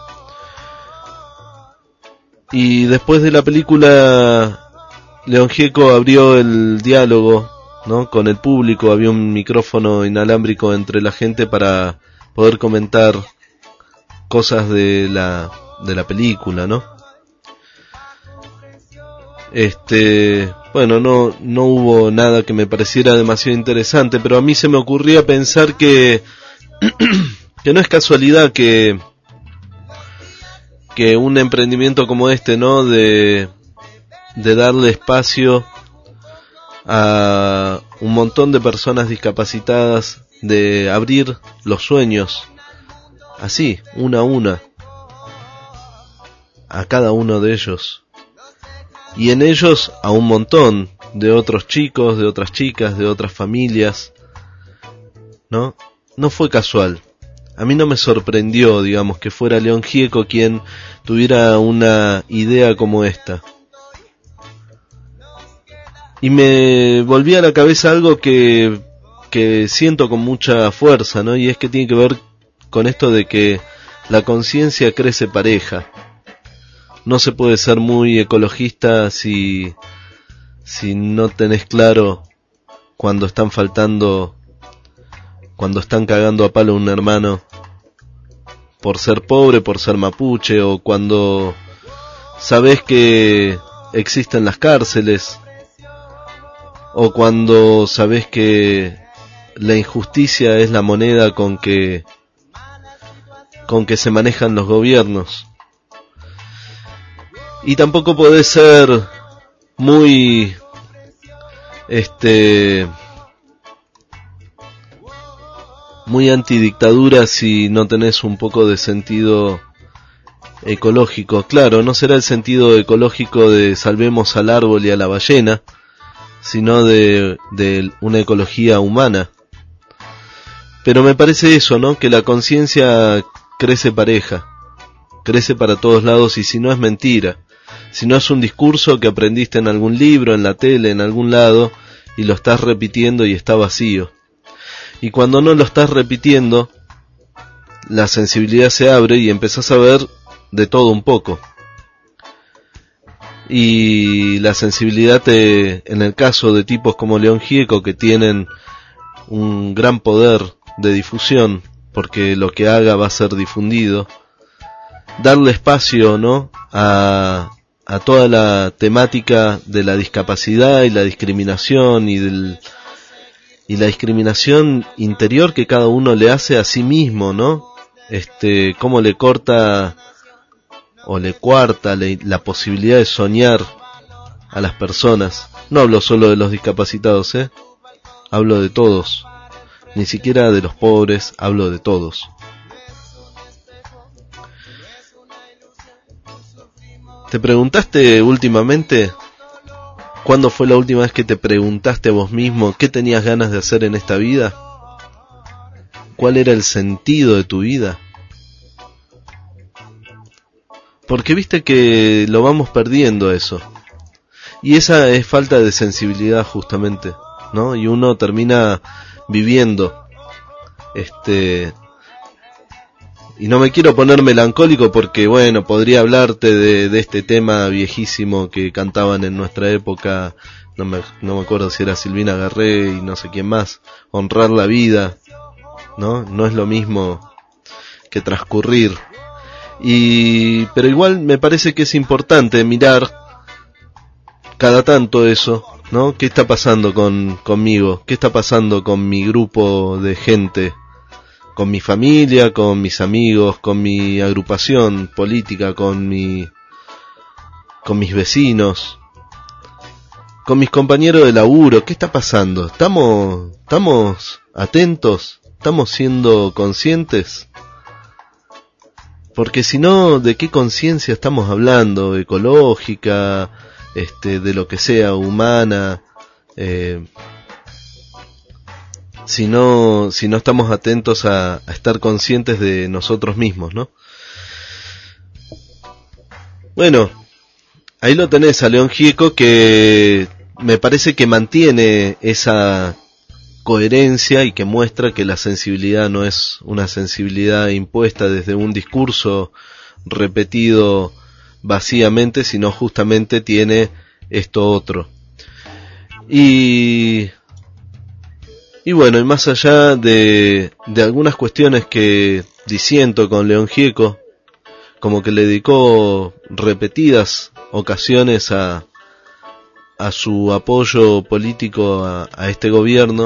Y después de la película, León Gieco abrió el diálogo, ¿no?, con el público. Había un micrófono inalámbrico entre la gente para poder comentar cosas de la de la película, ¿no? Este, bueno, no no hubo nada que me pareciera demasiado interesante, pero a mí se me ocurría pensar que que no es casualidad que que un emprendimiento como este, ¿no?, de de darle espacio a un montón de personas discapacitadas, de abrir los sueños así, una a una, a cada uno de ellos, y en ellos a un montón de otros chicos, de otras chicas, de otras familias, ¿no? No fue casual. A mí no me sorprendió, digamos, que fuera León Gieco quien tuviera una idea como esta. Y me volvía a la cabeza algo que, que siento con mucha fuerza, ¿no? Y es que tiene que ver con esto de que la conciencia crece pareja. No se puede ser muy ecologista si, si no tenés claro cuando están faltando, cuando están cagando a palo a un hermano por ser pobre, por ser mapuche, o cuando sabés que existen las cárceles, o cuando sabés que la injusticia es la moneda con que con que se manejan los gobiernos. Y tampoco podés ser muy este muy antidictadura si no tenés un poco de sentido ecológico. Claro, no será el sentido ecológico de salvemos al árbol y a la ballena, sino de, de una ecología humana. Pero me parece eso, ¿no?, que la conciencia crece pareja, crece para todos lados, y si no es mentira, si no es un discurso que aprendiste en algún libro, en la tele, en algún lado, y lo estás repitiendo y está vacío. Y cuando no lo estás repitiendo, la sensibilidad se abre y empezás a ver de todo un poco. Y la sensibilidad te, en el caso de tipos como León Gieco, que tienen un gran poder de difusión, porque lo que haga va a ser difundido, darle espacio, ¿no?, a, a toda la temática de la discapacidad y la discriminación y del y la discriminación interior que cada uno le hace a sí mismo, ¿no? Este, cómo le corta o le coarta le, la posibilidad de soñar a las personas. No hablo solo de los discapacitados, ¿eh? Hablo de todos. Ni siquiera de los pobres, hablo de todos. ¿Te preguntaste últimamente? ¿Cuándo fue la última vez que te preguntaste a vos mismo qué tenías ganas de hacer en esta vida? ¿Cuál era el sentido de tu vida? Porque viste que lo vamos perdiendo eso. Y esa es falta de sensibilidad justamente, ¿no? Y uno termina viviendo este y no me quiero poner melancólico porque, bueno, podría hablarte de, de este tema viejísimo que cantaban en nuestra época, no me, no me acuerdo si era Silvina Garré y no sé quién más, honrar la vida, ¿no? No es lo mismo que transcurrir. Y pero igual me parece que es importante mirar cada tanto eso ¿no? ¿Qué está pasando con conmigo? ¿Qué está pasando con mi grupo de gente? Con mi familia, con mis amigos, con mi agrupación política, con mi con mis vecinos, con mis compañeros de laburo. ¿Qué está pasando? ¿Estamos estamos atentos? ¿Estamos siendo conscientes? Porque si no, ¿de qué conciencia estamos hablando? Ecológica, este, de lo que sea, humana. Eh, si no, si no estamos atentos a, a estar conscientes de nosotros mismos, ¿no? Bueno, ahí lo tenés a León Gieco, que me parece que mantiene esa coherencia y que muestra que la sensibilidad no es una sensibilidad impuesta desde un discurso repetido vacíamente, sino justamente tiene esto otro. Y y bueno, y más allá de de algunas cuestiones que disiento con León Gieco, como que le dedicó repetidas ocasiones a a su apoyo político a, a este gobierno,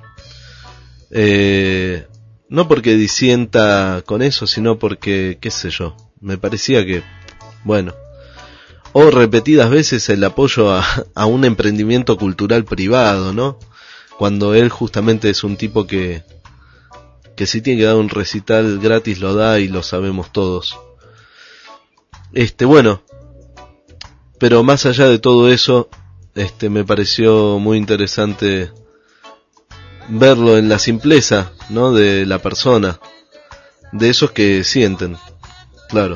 eh, no porque disienta con eso, sino porque, qué sé yo, me parecía que, bueno, o repetidas veces el apoyo a, a un emprendimiento cultural privado, ¿no? Cuando él justamente es un tipo que, que si tiene que dar un recital gratis lo da y lo sabemos todos. Este, bueno, pero más allá de todo eso, este, me pareció muy interesante verlo en la simpleza, ¿no? De la persona, de esos que sienten, claro.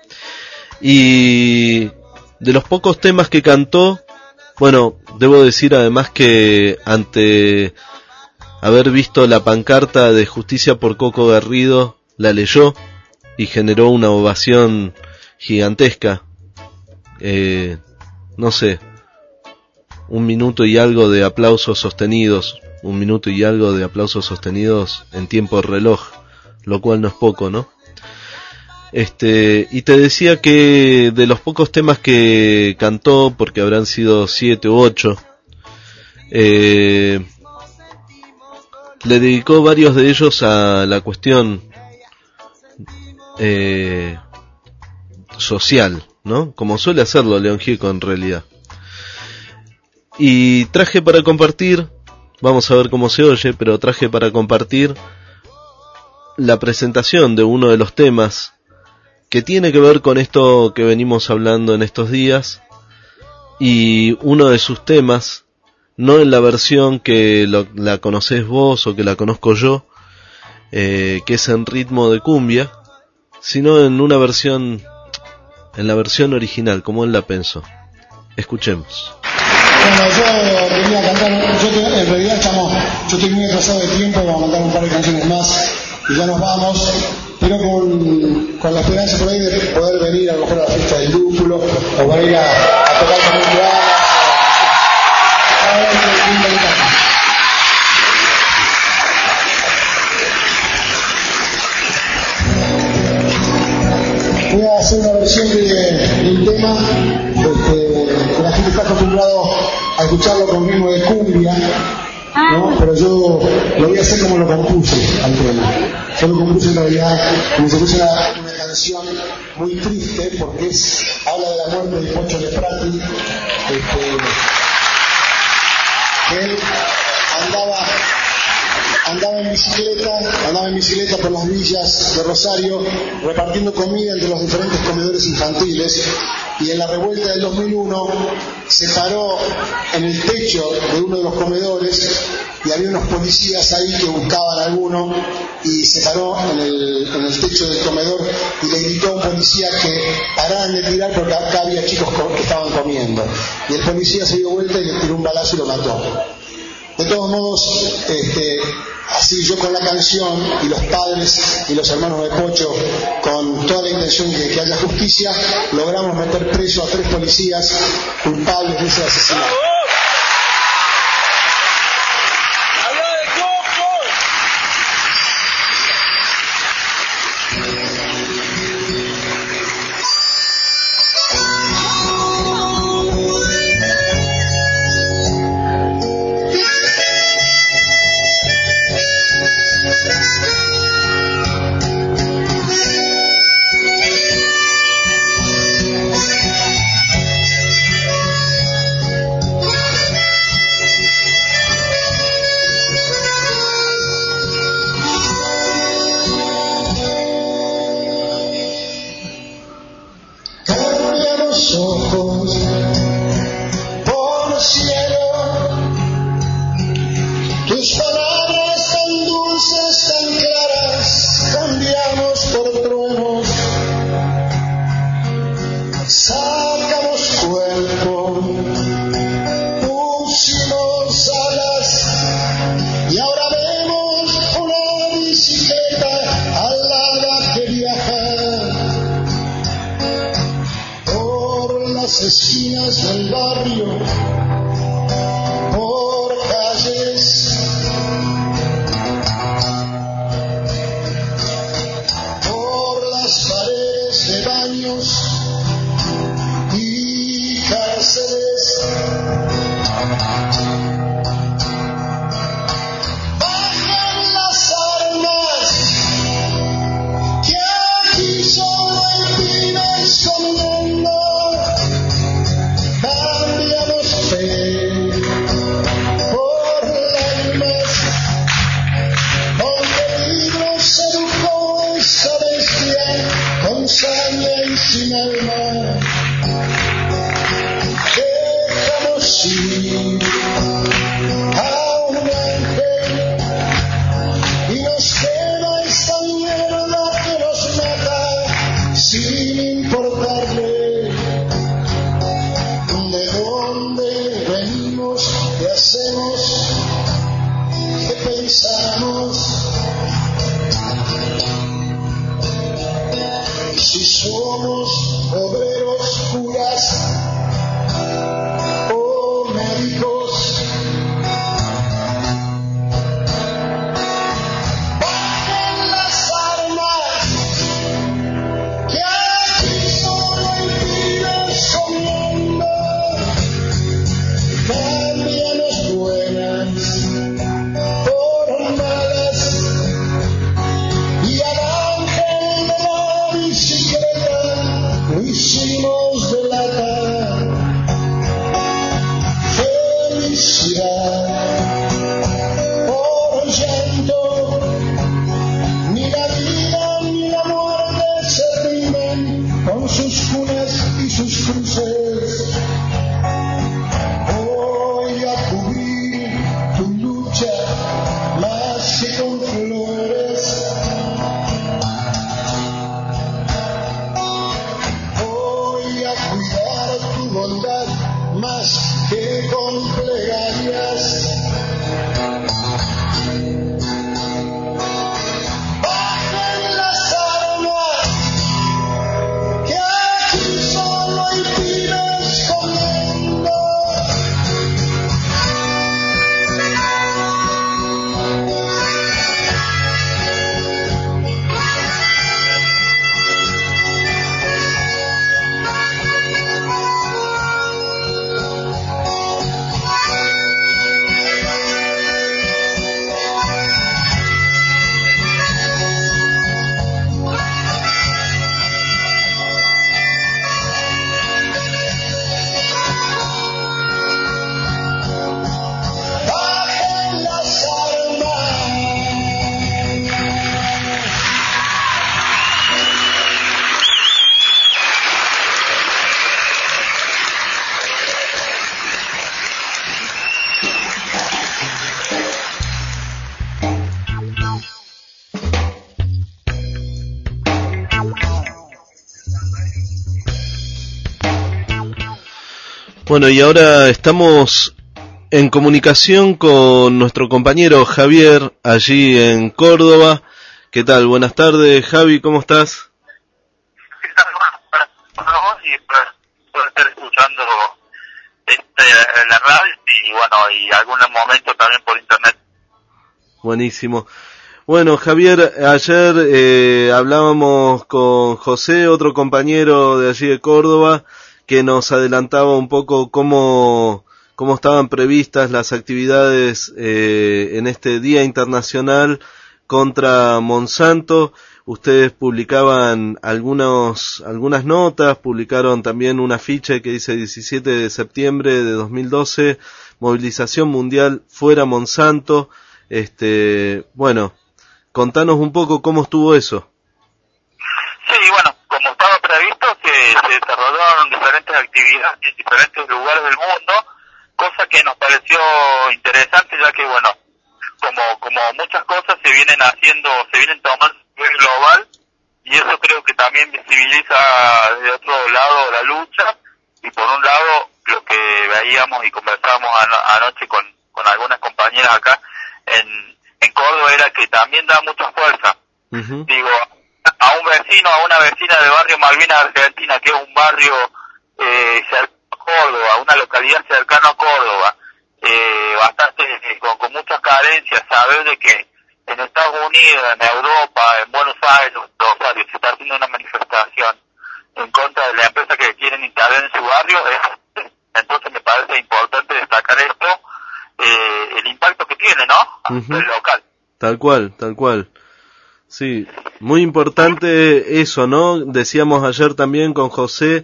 Y de los pocos temas que cantó, bueno, debo decir además que ante haber visto la pancarta de Justicia por Coco Garrido, la leyó y generó una ovación gigantesca. Eh, no sé, un minuto y algo de aplausos sostenidos, un minuto y algo de aplausos sostenidos en tiempo reloj, lo cual no es poco, ¿no? Este, y te decía que de los pocos temas que cantó, porque habrán sido siete u ocho, eh, le dedicó varios de ellos a la cuestión eh, social, ¿no? Como suele hacerlo León Gieco en realidad. Y traje para compartir, vamos a ver cómo se oye, pero traje para compartir la presentación de uno de los temas que tiene que ver con esto que venimos hablando en estos días, y uno de sus temas, no en la versión que lo, la conocés vos o que la conozco yo, eh, que es en ritmo de cumbia, sino en una versión, en la versión original, como él la pensó. Escuchemos. Bueno, yo quería cantar, yo te, en realidad estamos, yo estoy muy atrasado de tiempo, vamos a cantar un par de canciones más y ya nos vamos, pero con, con la esperanza por ahí de poder venir a lo mejor a la fiesta del lúpulo, o para ir a, a tocar con un programa. Voy a hacer una versión de, de un tema este, que la gente está acostumbrado a escucharlo con ritmo de cumbia, ¿no? Pero yo lo voy a hacer como lo compuse al tema. Yo lo compuse en realidad como si fuese una, una canción muy triste, porque es, habla de la muerte de Pocho Lefrati, este, que él andaba andaba en bicicleta, andaba en bicicleta por las villas de Rosario repartiendo comida entre los diferentes comedores infantiles, y en la revuelta del dos mil uno se paró en el techo de uno de los comedores y había unos policías ahí que buscaban a alguno, y se paró en el, en el techo del comedor y le gritó a un policía que pararan de tirar porque acá había chicos que estaban comiendo, y el policía se dio vuelta y le tiró un balazo y lo mató. De todos modos, este, así yo con la canción y los padres y los hermanos de Pocho, con toda la intención de que haya justicia, logramos meter preso a tres policías culpables de ese asesinato. Bueno, y ahora estamos en comunicación con nuestro compañero Javier, allí en Córdoba. ¿Qué tal? Buenas tardes, Javi, ¿cómo estás? ¿Qué tal? Bueno, y por estar escuchando este, la radio y bueno, y algunos momentos también por internet. Buenísimo. Bueno, Javier, ayer eh, hablábamos con José, otro compañero de allí de Córdoba, que nos adelantaba un poco cómo, cómo estaban previstas las actividades eh, en este Día Internacional contra Monsanto. Ustedes publicaban algunos, algunas notas, publicaron también un afiche que dice diecisiete de septiembre de dos mil doce, movilización mundial fuera Monsanto. Este, bueno, contanos un poco cómo estuvo eso. Sí, bueno, como estaba previsto, que se desarrollaron diferentes actividades en diferentes lugares del mundo, cosa que nos pareció interesante, ya que, bueno, como como muchas cosas se vienen haciendo, se vienen tomando a nivel global, y eso creo que también visibiliza de otro lado la lucha, y por un lado, lo que veíamos y conversábamos ano- anoche con, con algunas compañeras acá en, en Córdoba, era que también da mucha fuerza. Uh-huh. Digo, a un vecino, a una vecina del barrio Malvinas, Argentina, que es un barrio eh, cercano a Córdoba, una localidad cercana a Córdoba, eh, bastante eh, con, con muchas carencias, saber de que en Estados Unidos, en Europa, en Buenos Aires, Rosario, se está haciendo una manifestación en contra de la empresa que quieren instalar en su barrio, es, entonces me parece importante destacar esto, eh, el impacto que tiene, ¿no? Uh-huh. El local. Tal cual, tal cual. Sí, muy importante eso, ¿no? Decíamos ayer también con José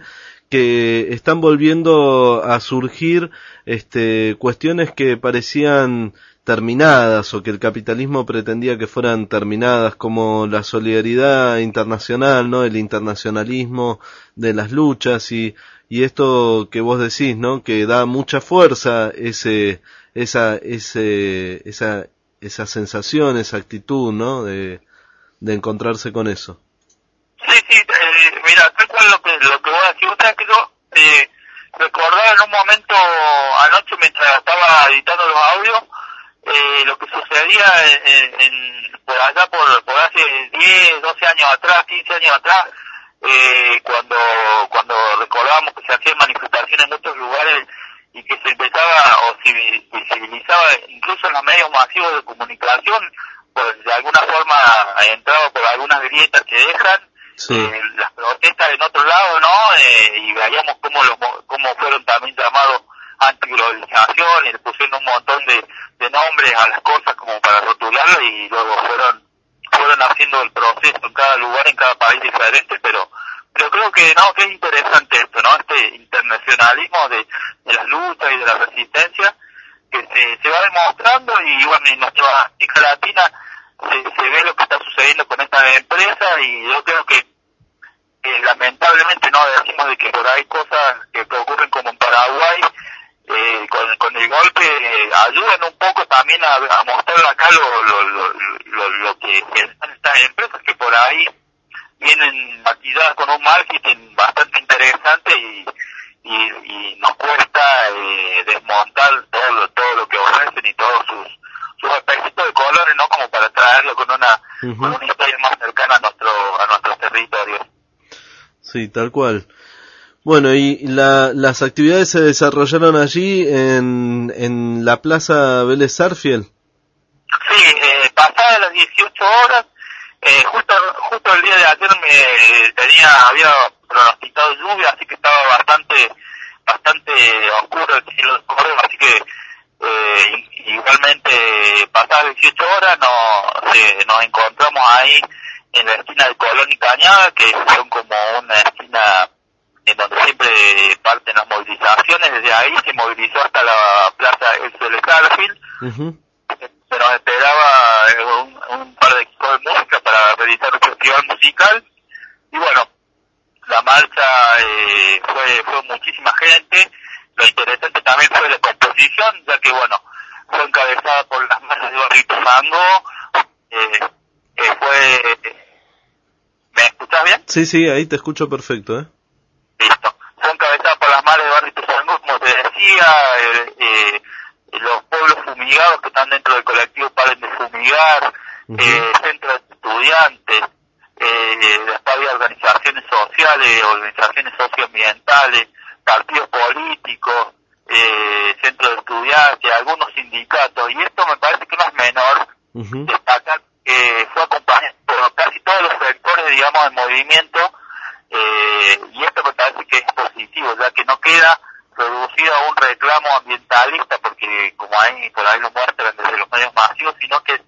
que están volviendo a surgir este cuestiones que parecían terminadas o que el capitalismo pretendía que fueran terminadas, como la solidaridad internacional, ¿no? El internacionalismo de las luchas y y esto que vos decís, ¿no? Que da mucha fuerza ese esa ese esa esa sensación, esa actitud, ¿no? De de encontrarse con eso. Sí, sí, eh, mira, tal cual lo que, lo que voy a decir, usted que yo eh, recordaba en un momento anoche mientras estaba editando los audios, eh, lo que sucedía en, en, por allá por, por hace diez, doce años atrás, quince años atrás, eh, cuando, cuando recordábamos que se hacían manifestaciones en otros lugares y que se empezaba o se visibilizaba incluso en los medios masivos de comunicación, pues de alguna forma entrado por algunas grietas que dejan, sí. eh, las protestas en otro lado, ¿no? Eh, y veíamos cómo, los, cómo fueron también llamados antiglobalización y le pusieron un montón de, de nombres a las cosas como para rotularlas y luego fueron fueron haciendo el proceso en cada lugar, en cada país diferente, pero pero creo que no que es interesante esto, ¿no? Este internacionalismo de, de las luchas y de la resistencia que se, se va demostrando y bueno, en nuestra América Latina se, se ve lo que está sucediendo con esta empresa y yo creo que, que lamentablemente no decimos de que por ahí cosas que, que ocurren como en Paraguay eh, con, con el golpe eh, ayudan un poco también a, a mostrar acá lo, lo, lo, lo, lo que están estas empresas que por ahí vienen maquilladas con un marketing bastante interesante y y, y nos cuesta eh, desmontar todo lo, todo lo que ofrecen y todos sus sus espejitos de colores, ¿no? Como para traerlo con una uh-huh. con una historia más cercana a nuestro a nuestros territorios. Sí, tal cual. Bueno, y la, las actividades se desarrollaron allí en en la Plaza Vélez Sarsfield. Sí, eh, pasadas las dieciocho horas, eh, justo justo el día de ayer me tenía había pronosticado lluvia, así que estaba bastante bastante oscuro el cielo de Córdoba, así que eh, igualmente pasadas dieciocho horas nos, eh, nos encontramos ahí en la esquina de Colón y Cañada, que son como una esquina en donde siempre parten las movilizaciones. Desde ahí se movilizó hasta la plaza Vélez Sarsfield. Uh-huh. Se nos esperaba un, un par de equipos de música para realizar un festival musical y bueno, la marcha eh, fue fue muchísima gente. Lo interesante también fue la composición, ya que bueno, fue encabezada por las madres de Barrio Ituzaingó, eh, eh, fue... ¿Me escuchás bien? Sí, sí, ahí te escucho perfecto, ¿eh? Listo. Fue encabezada por las madres de Barrio Ituzaingó, como te decía, eh, eh, los pueblos fumigados que están dentro del colectivo Paren de Fumigar, uh-huh. eh, centros de estudiantes, eh, después había organizaciones sociales, organizaciones socioambientales, partidos políticos, eh, centros de estudiantes, algunos sindicatos, y esto me parece que no es menor, uh-huh. destacar que fue acompañado por casi todos los sectores, digamos, del movimiento, eh, y esto me parece que es positivo, ya que no queda reducido a un reclamo ambientalista, porque como ahí por ahí lo muestran desde los medios masivos, sino que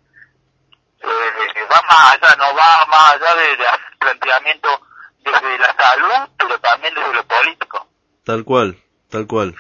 eh, va más allá, no va más allá de, de hacer planteamiento desde la salud, pero también desde lo político. Tal cual, tal cual.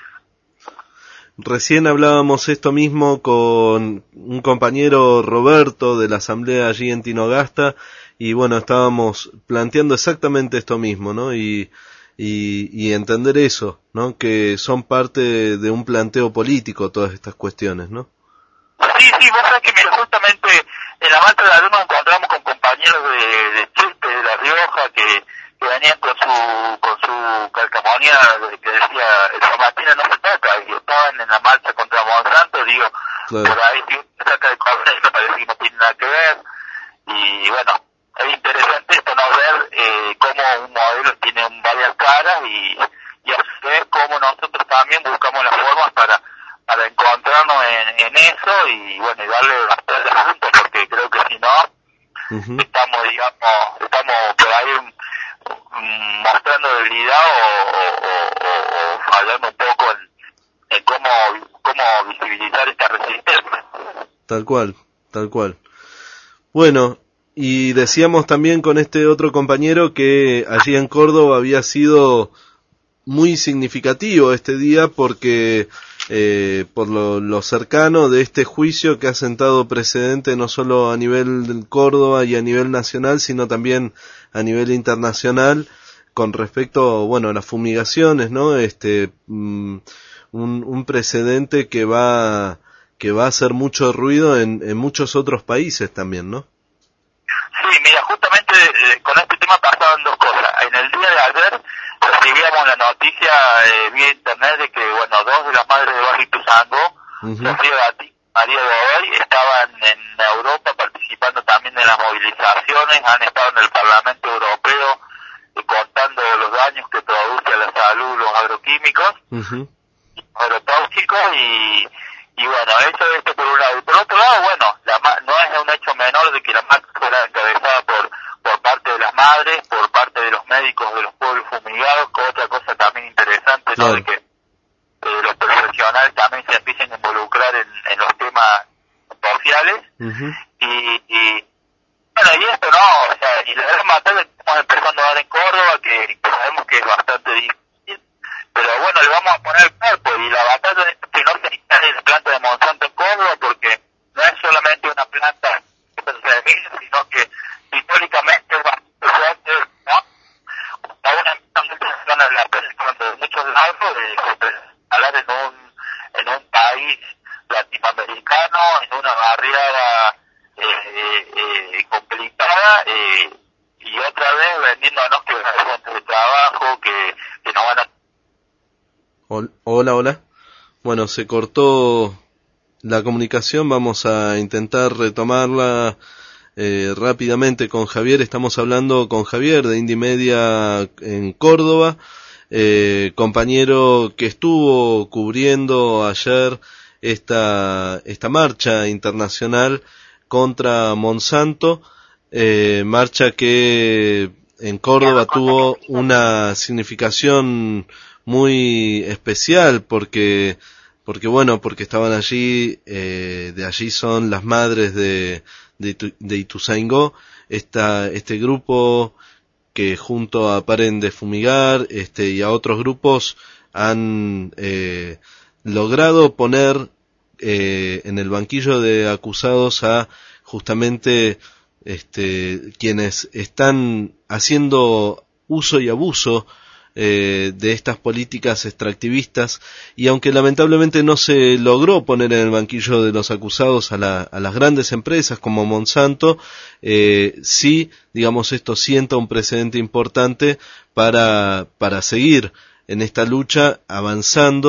Recién hablábamos esto mismo con un compañero Roberto de la asamblea allí en Tinogasta, y bueno, estábamos planteando exactamente esto mismo, ¿no? Y, y, y entender eso, ¿no? Que son parte de un planteo político todas estas cuestiones, ¿no? Sí, sí, vos sabés que mira, justamente en la Marcha de la Luz nos encontramos con compañeros de, de Chiste, de La Rioja, que, que venían con su con su calcamonía que decía el San Martín no se toca, y estaban en la marcha contra Monsanto, digo, claro. Por ahí si uno saca de cosas me parece que no tiene nada que ver, y bueno, es interesante esto, ¿no? Ver eh, cómo un modelo tiene varias caras y, y a su vez cómo nosotros también buscamos las formas para para encontrarnos en, en eso y bueno, y darle bastante juntos, porque creo que si no, uh-huh. estamos, digamos, estamos por ahí um, mostrando debilidad o, o, o, o fallando un poco en, en cómo, cómo visibilizar esta resistencia. Tal cual, tal cual. Bueno, y decíamos también con este otro compañero que allí en Córdoba había sido muy significativo este día porque eh, por lo, lo cercano de este juicio que ha sentado precedente no solo a nivel del Córdoba y a nivel nacional, sino también a nivel internacional con respecto, bueno, a las fumigaciones, ¿no? Este, um, un, un precedente que va que va a hacer mucho ruido en, en muchos otros países también, ¿no? Sí, mira, justamente eh, con este tema pasaban dos cosas. En el día de ayer recibíamos la noticia eh, vía internet de que, bueno, dos de las madres de Barrio Ituzaingó, uh-huh. Sofía Gatti, María Godoy, estaban en Europa participando también en las movilizaciones, han estado en el Parlamento Europeo eh, contando los daños que produce a la salud los agroquímicos, uh-huh. agrotóxicos y... Y bueno, eso esto por un lado. Y por otro lado, bueno, la, no es un hecho menor de que la marcha fuera encabezada por por parte de las madres, por parte de los médicos de los pueblos fumigados, con otra cosa también interesante, ¿no? Claro. De que eh, los profesionales también se empiecen a involucrar en, en los temas sociales. Uh-huh. Y, y bueno, y esto, ¿no? O sea, y la gran batalla que estamos empezando a dar en Córdoba, que, que sabemos que es bastante difícil, pero bueno, le vamos a poner el cuerpo, y la batalla es que no se instale la planta de Monsanto en Córdoba, porque no es solamente una planta de semillas, sino que históricamente es bastante fuerte, ¿no? A una multinacional de la planta de muchos lados, de hablar en un, en un país latinoamericano, en una barriada eh, eh, complicada, eh, y otra vez vendiéndonos que van a haber fuentes de trabajo, que, que no van a... Hola, hola. Bueno, se cortó la comunicación, vamos a intentar retomarla eh, rápidamente con Javier. Estamos hablando con Javier de Indie Media en Córdoba, eh, compañero que estuvo cubriendo ayer esta, esta marcha internacional contra Monsanto, eh, marcha que en Córdoba tuvo una significación muy especial porque porque bueno porque estaban allí eh, de allí son las madres de de, de Ituzaingó, esta este grupo que junto a Paren de Fumigar este y a otros grupos han eh, logrado poner eh, en el banquillo de acusados a justamente este quienes están haciendo uso y abuso Eh, de estas políticas extractivistas, y aunque lamentablemente no se logró poner en el banquillo de los acusados a, la, a las grandes empresas como Monsanto, eh, sí, digamos, esto sienta un precedente importante para, para seguir en esta lucha avanzando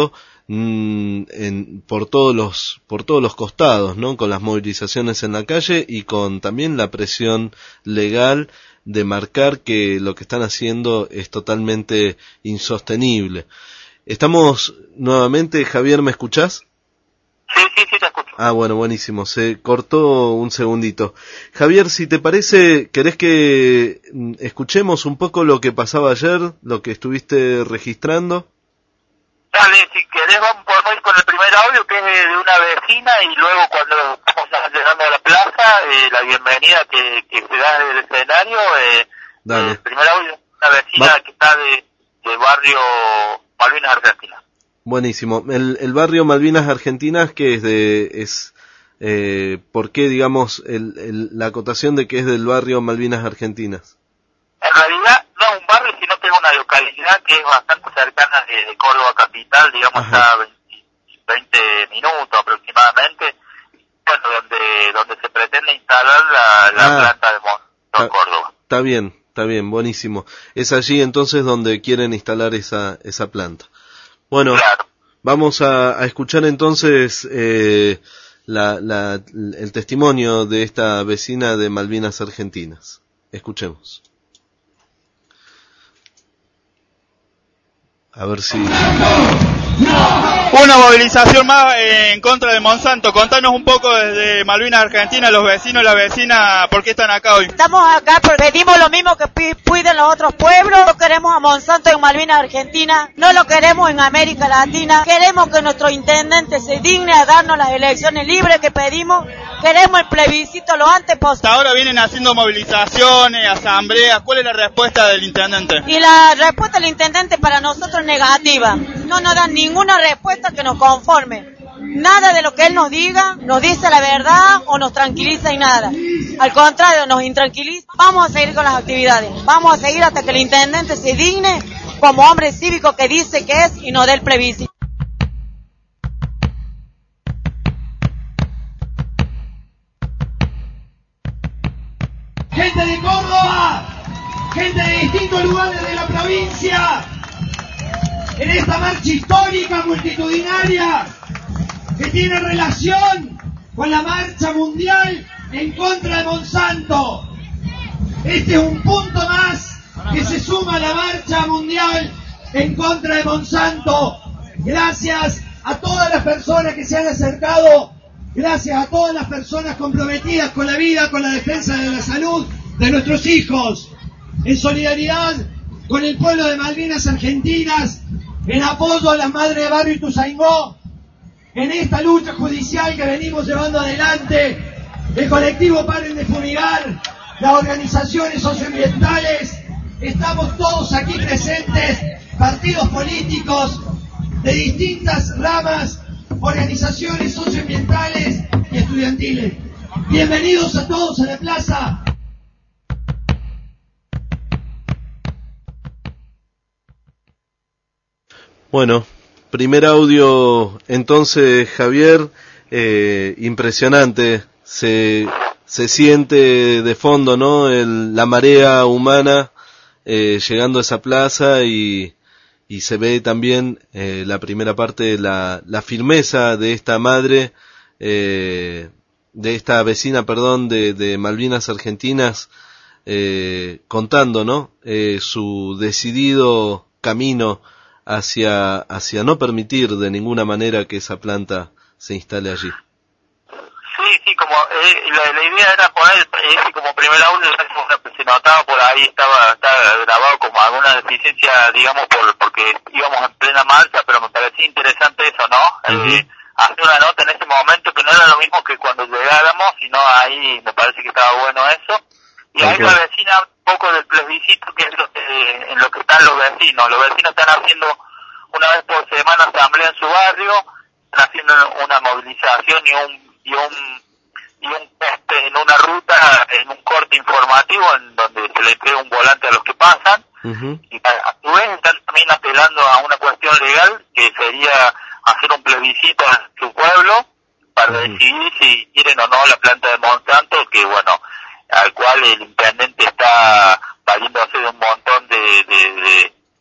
mm, en, por todos los, por todos los costados, ¿no? Con las movilizaciones en la calle y con también la presión legal de marcar que lo que están haciendo es totalmente insostenible. Estamos nuevamente, Javier, ¿me escuchás? Sí, sí, sí, te escucho. Ah, bueno, buenísimo, se cortó un segundito. Javier, si te parece, ¿querés que escuchemos un poco lo que pasaba ayer, lo que estuviste registrando? Dale, si querés vamos por ir con el primer audio, que es de una vecina, y luego cuando estamos llegando a la plaza, eh, la bienvenida que, que se da desde el escenario, eh, Dale. el primer audio, una vecina Va. que está de, del barrio Malvinas Argentinas. Buenísimo. El, el barrio Malvinas Argentinas, que es de, es, eh, ¿por qué, digamos, el, el, la acotación de que es del barrio Malvinas Argentinas? En realidad no es un barrio, sino que es una localidad que es bastante cercana de, de Córdoba capital, digamos, a veinte minutos aproximadamente, bueno, donde donde se pretende instalar la, la ah, planta de Monzón, Córdoba. Está bien, está bien, buenísimo. Es allí entonces donde quieren instalar esa esa planta. Bueno, claro. Vamos a, a escuchar entonces eh, la, la, el testimonio de esta vecina de Malvinas Argentinas. Escuchemos. A ver si... Una movilización más en contra de Monsanto. Contanos un poco desde Malvinas Argentina, los vecinos y las vecinas, ¿por qué están acá hoy? Estamos acá porque pedimos lo mismo que piden los otros pueblos. No queremos a Monsanto en Malvinas Argentina, no lo queremos en América Latina. Queremos que nuestro intendente se digne a darnos las elecciones libres que pedimos. Queremos el plebiscito lo antes posible. Hasta ahora vienen haciendo movilizaciones, asambleas. ¿Cuál es la respuesta del intendente? Y la respuesta del intendente para nosotros es negativa. No nos dan ninguna respuesta que nos conforme. Nada de lo que él nos diga nos dice la verdad o nos tranquiliza en nada. Al contrario, nos intranquiliza. Vamos a seguir con las actividades. Vamos a seguir hasta que el intendente se digne como hombre cívico que dice que es y nos dé el plebiscito. Gente de Córdoba, gente de distintos lugares de la provincia, en esta marcha histórica multitudinaria que tiene relación con la marcha mundial en contra de Monsanto. Este es un punto más que se suma a la marcha mundial en contra de Monsanto. Gracias a todas las personas que se han acercado, gracias a todas las personas comprometidas con la vida, con la defensa de la salud de nuestros hijos, en solidaridad con el pueblo de Malvinas Argentinas, en apoyo a las madres de barrio Ituzaingó, en esta lucha judicial que venimos llevando adelante, el colectivo Paren de Fumigar, las organizaciones socioambientales, estamos todos aquí presentes, partidos políticos de distintas ramas, organizaciones socioambientales y estudiantiles. Bienvenidos a todos a la plaza. Bueno, primer audio entonces, Javier, eh, impresionante, se se siente de fondo, ¿no? El, la marea humana eh, llegando a esa plaza y y se ve también eh, la primera parte, la la firmeza de esta madre, eh, de esta vecina, perdón, de, de Malvinas Argentinas, eh, contando, ¿no? Eh, su decidido camino hacia hacia no permitir de ninguna manera que esa planta se instale allí. Sí, sí, como eh, la, la idea era poner ese como primer audio, se notaba por ahí, estaba, estaba grabado como alguna deficiencia, digamos, por porque íbamos en plena marcha, pero me parecía interesante eso, ¿no? Uh-huh. Eh, hacer una nota en ese momento que no era lo mismo que cuando llegáramos, sino ahí me parece que estaba bueno eso. Y ahí okay. La vecina un poco del plebiscito, que es lo que, en lo que están los vecinos. Los vecinos están haciendo una vez por semana asamblea en su barrio, están haciendo una movilización y un y un y un este, en una ruta, en un corte informativo en donde se le entrega un volante a los que pasan. Uh-huh. Y a, a su vez están también apelando a una cuestión legal que sería hacer un plebiscito en su pueblo para uh-huh. decidir si quieren o no la planta de Monsanto, que bueno, al cual el intendente está valiéndose de un montón de de, de,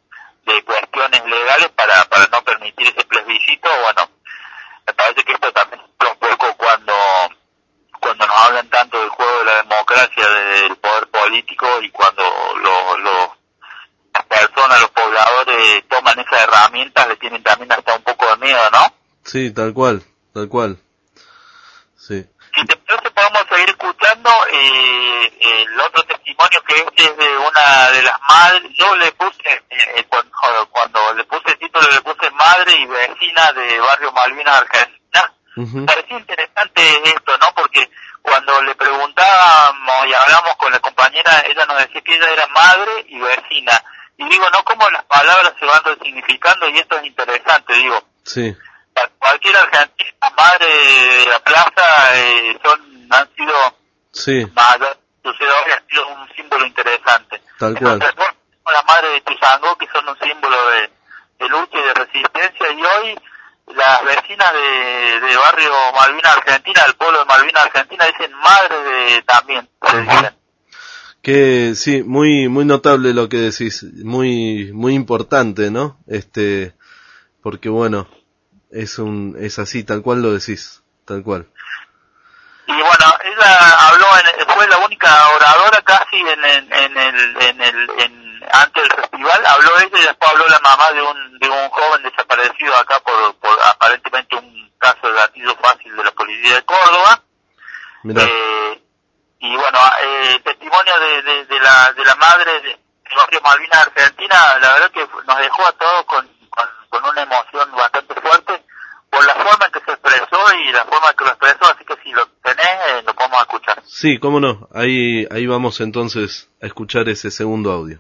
de cuestiones legales para, para no permitir ese plebiscito. Bueno, me parece que esto también es un poco cuando, cuando nos hablan tanto del juego de la democracia, del poder político, y cuando los, los, las personas, los pobladores toman esas herramientas, le tienen también hasta un poco de miedo, ¿no? Sí, tal cual, tal cual. Sí. Si te parece, podemos seguir escuchando eh, el otro testimonio, que este es de una de las madres. Yo le puse, eh, cuando, cuando le puse el título, le puse madre y vecina de Barrio Malvinas, Argentina. Uh-huh. Me parecía interesante esto, ¿no? Porque cuando le preguntábamos y hablamos con la compañera, ella nos decía que ella era madre y vecina. Y digo, ¿no? Cómo las palabras se van resignificando, y esto es interesante, digo. Sí. Para cualquier argentina, madre de la plaza, eh, son, han sido, sí, sucedores, han sido un símbolo interesante. Tal cual. Entonces, la madre de Tuzangó, que son un símbolo de, de lucha y de resistencia, y hoy las vecinas de, de Barrio Malvinas, Argentina, del pueblo de Malvinas, Argentina, dicen madre de también. Uh-huh. Que sí, muy muy notable lo que decís, muy muy importante, ¿no? Este, porque bueno, es un es así, tal cual lo decís, tal cual. Y bueno, ella habló, en, fue la única oradora casi en, en, en el en el en, antes del festival. Habló ella y después habló la mamá de un de un joven desaparecido acá por, por aparentemente un caso de gatillo fácil de la policía de Córdoba. Mirá. Eh, y bueno, eh, testimonio de, de, de la de la madre de Barrio Malvinas, Argentina, la verdad que nos dejó a todos con, con, con una emoción bastante fuerte por la forma en que se expresó y la forma en que lo expresó, así que si lo tenés, eh, lo podemos escuchar. Sí, cómo no, ahí ahí vamos entonces a escuchar ese segundo audio.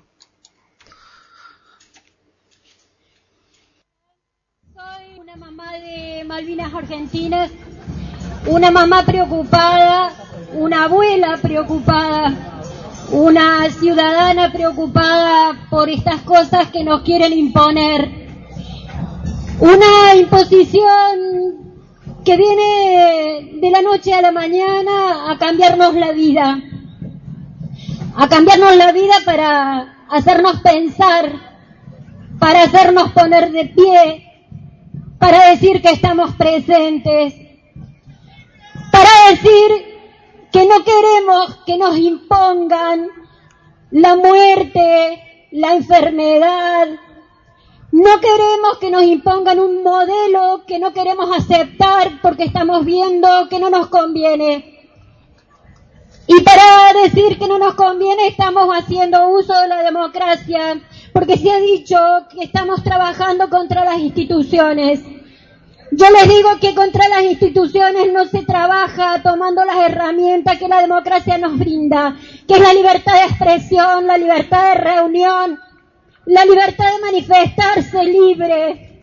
Soy una mamá de Malvinas Argentinas, una mamá preocupada, una abuela preocupada, una ciudadana preocupada por estas cosas que nos quieren imponer. Una imposición que viene de la noche a la mañana a cambiarnos la vida, a cambiarnos la vida para hacernos pensar, para hacernos poner de pie, para decir que estamos presentes, para decir que no queremos que nos impongan la muerte, la enfermedad. No queremos que nos impongan un modelo que no queremos aceptar porque estamos viendo que no nos conviene. Y para decir que no nos conviene estamos haciendo uso de la democracia, porque se ha dicho que estamos trabajando contra las instituciones. Yo les digo que contra las instituciones no se trabaja tomando las herramientas que la democracia nos brinda, que es la libertad de expresión, la libertad de reunión, la libertad de manifestarse libre.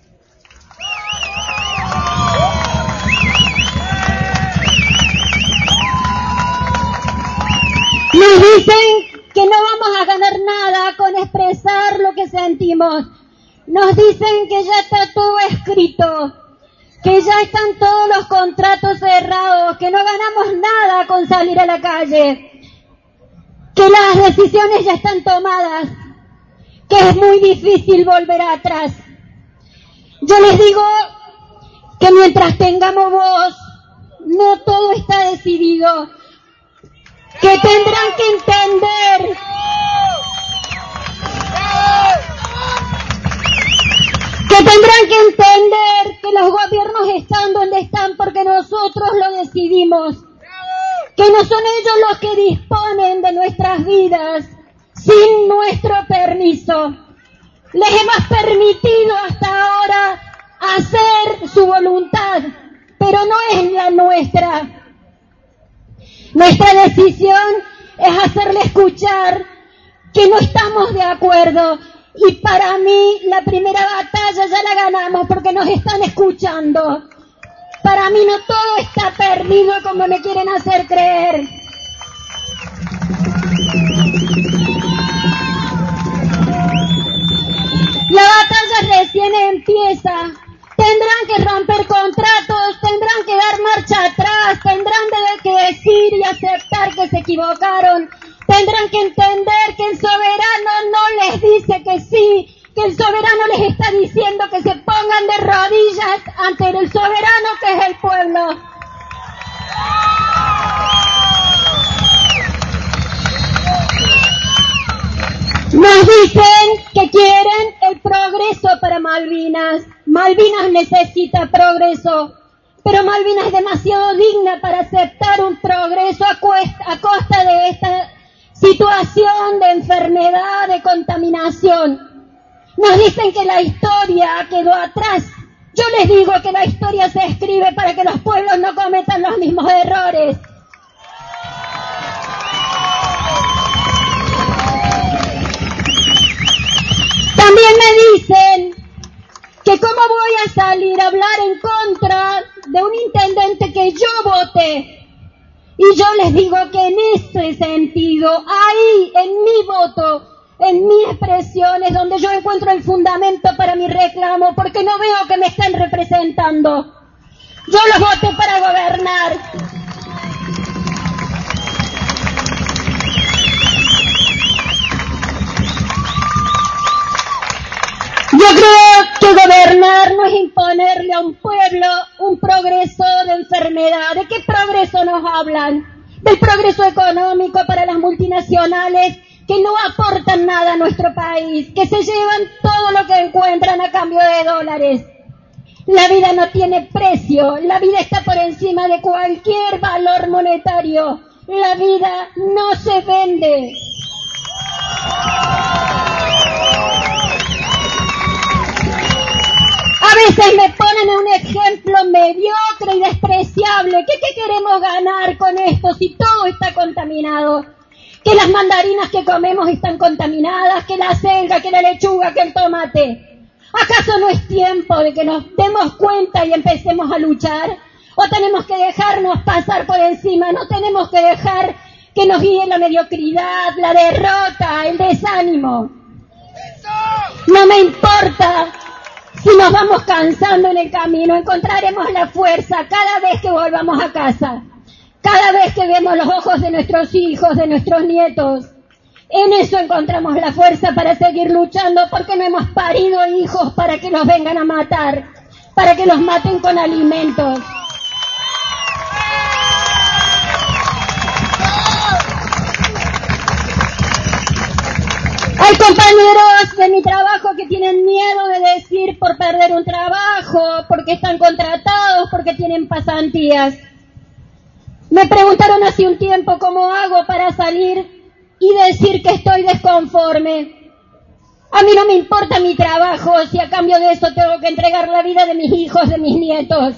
Nos dicen que no vamos a ganar nada con expresar lo que sentimos. Nos dicen que ya está todo escrito, que ya están todos los contratos cerrados, que no ganamos nada con salir a la calle, que las decisiones ya están tomadas, que es muy difícil volver atrás. Yo les digo que mientras tengamos voz, no todo está decidido, que tendrán que entender que tendrán que entender que los gobiernos están donde están porque nosotros lo decidimos, que no son ellos los que disponen de nuestras vidas sin nuestro permiso. Les hemos permitido hasta ahora hacer su voluntad, pero no es la nuestra. Nuestra decisión es hacerle escuchar que no estamos de acuerdo, y para mí la primera batalla ya la ganamos porque nos están escuchando. Para mí no todo está perdido como me quieren hacer creer. La batalla recién empieza. Tendrán que romper contratos, tendrán que dar marcha atrás, tendrán que decir y aceptar que se equivocaron. Tendrán que entender que el soberano no les dice que sí, que el soberano les está diciendo que se pongan de rodillas ante el soberano que es el pueblo. Nos dicen que quieren el progreso para Malvinas. Malvinas necesita progreso, pero Malvinas es demasiado digna para aceptar un progreso a, cuesta, a costa de esta situación de enfermedad, de contaminación. Nos dicen que la historia quedó atrás. Yo les digo que la historia se escribe para que los pueblos no cometan los mismos errores. También me dicen que cómo voy a salir a hablar en contra de un intendente que yo voté. Y yo les digo que en ese sentido, ahí, en mi voto, en mi expresión, es donde yo encuentro el fundamento para mi reclamo, porque no veo que me estén representando. Yo los voté para gobernar. Yo creo que gobernar no es imponerle a un pueblo un progreso de enfermedad. ¿De qué progreso nos hablan? Del progreso económico para las multinacionales que no aportan nada a nuestro país, que se llevan todo lo que encuentran a cambio de dólares. La vida no tiene precio, la vida está por encima de cualquier valor monetario. La vida no se vende. A veces me ponen un ejemplo mediocre y despreciable. ¿Qué, qué queremos ganar con esto si todo está contaminado? Que las mandarinas que comemos están contaminadas, que la selga, que la lechuga, que el tomate. ¿Acaso no es tiempo de que nos demos cuenta y empecemos a luchar? ¿O tenemos que dejarnos pasar por encima? ¿No tenemos que dejar que nos guíe la mediocridad, la derrota, el desánimo? No me importa. Si nos vamos cansando en el camino, encontraremos la fuerza cada vez que volvamos a casa, cada vez que vemos los ojos de nuestros hijos, de nuestros nietos. En eso encontramos la fuerza para seguir luchando, porque no hemos parido hijos para que los vengan a matar, para que los maten con alimentos. Hay compañeros de mi trabajo que tienen miedo de decir por perder un trabajo, porque están contratados, porque tienen pasantías. Me preguntaron hace un tiempo cómo hago para salir y decir que estoy desconforme. A mí no me importa mi trabajo si a cambio de eso tengo que entregar la vida de mis hijos, de mis nietos.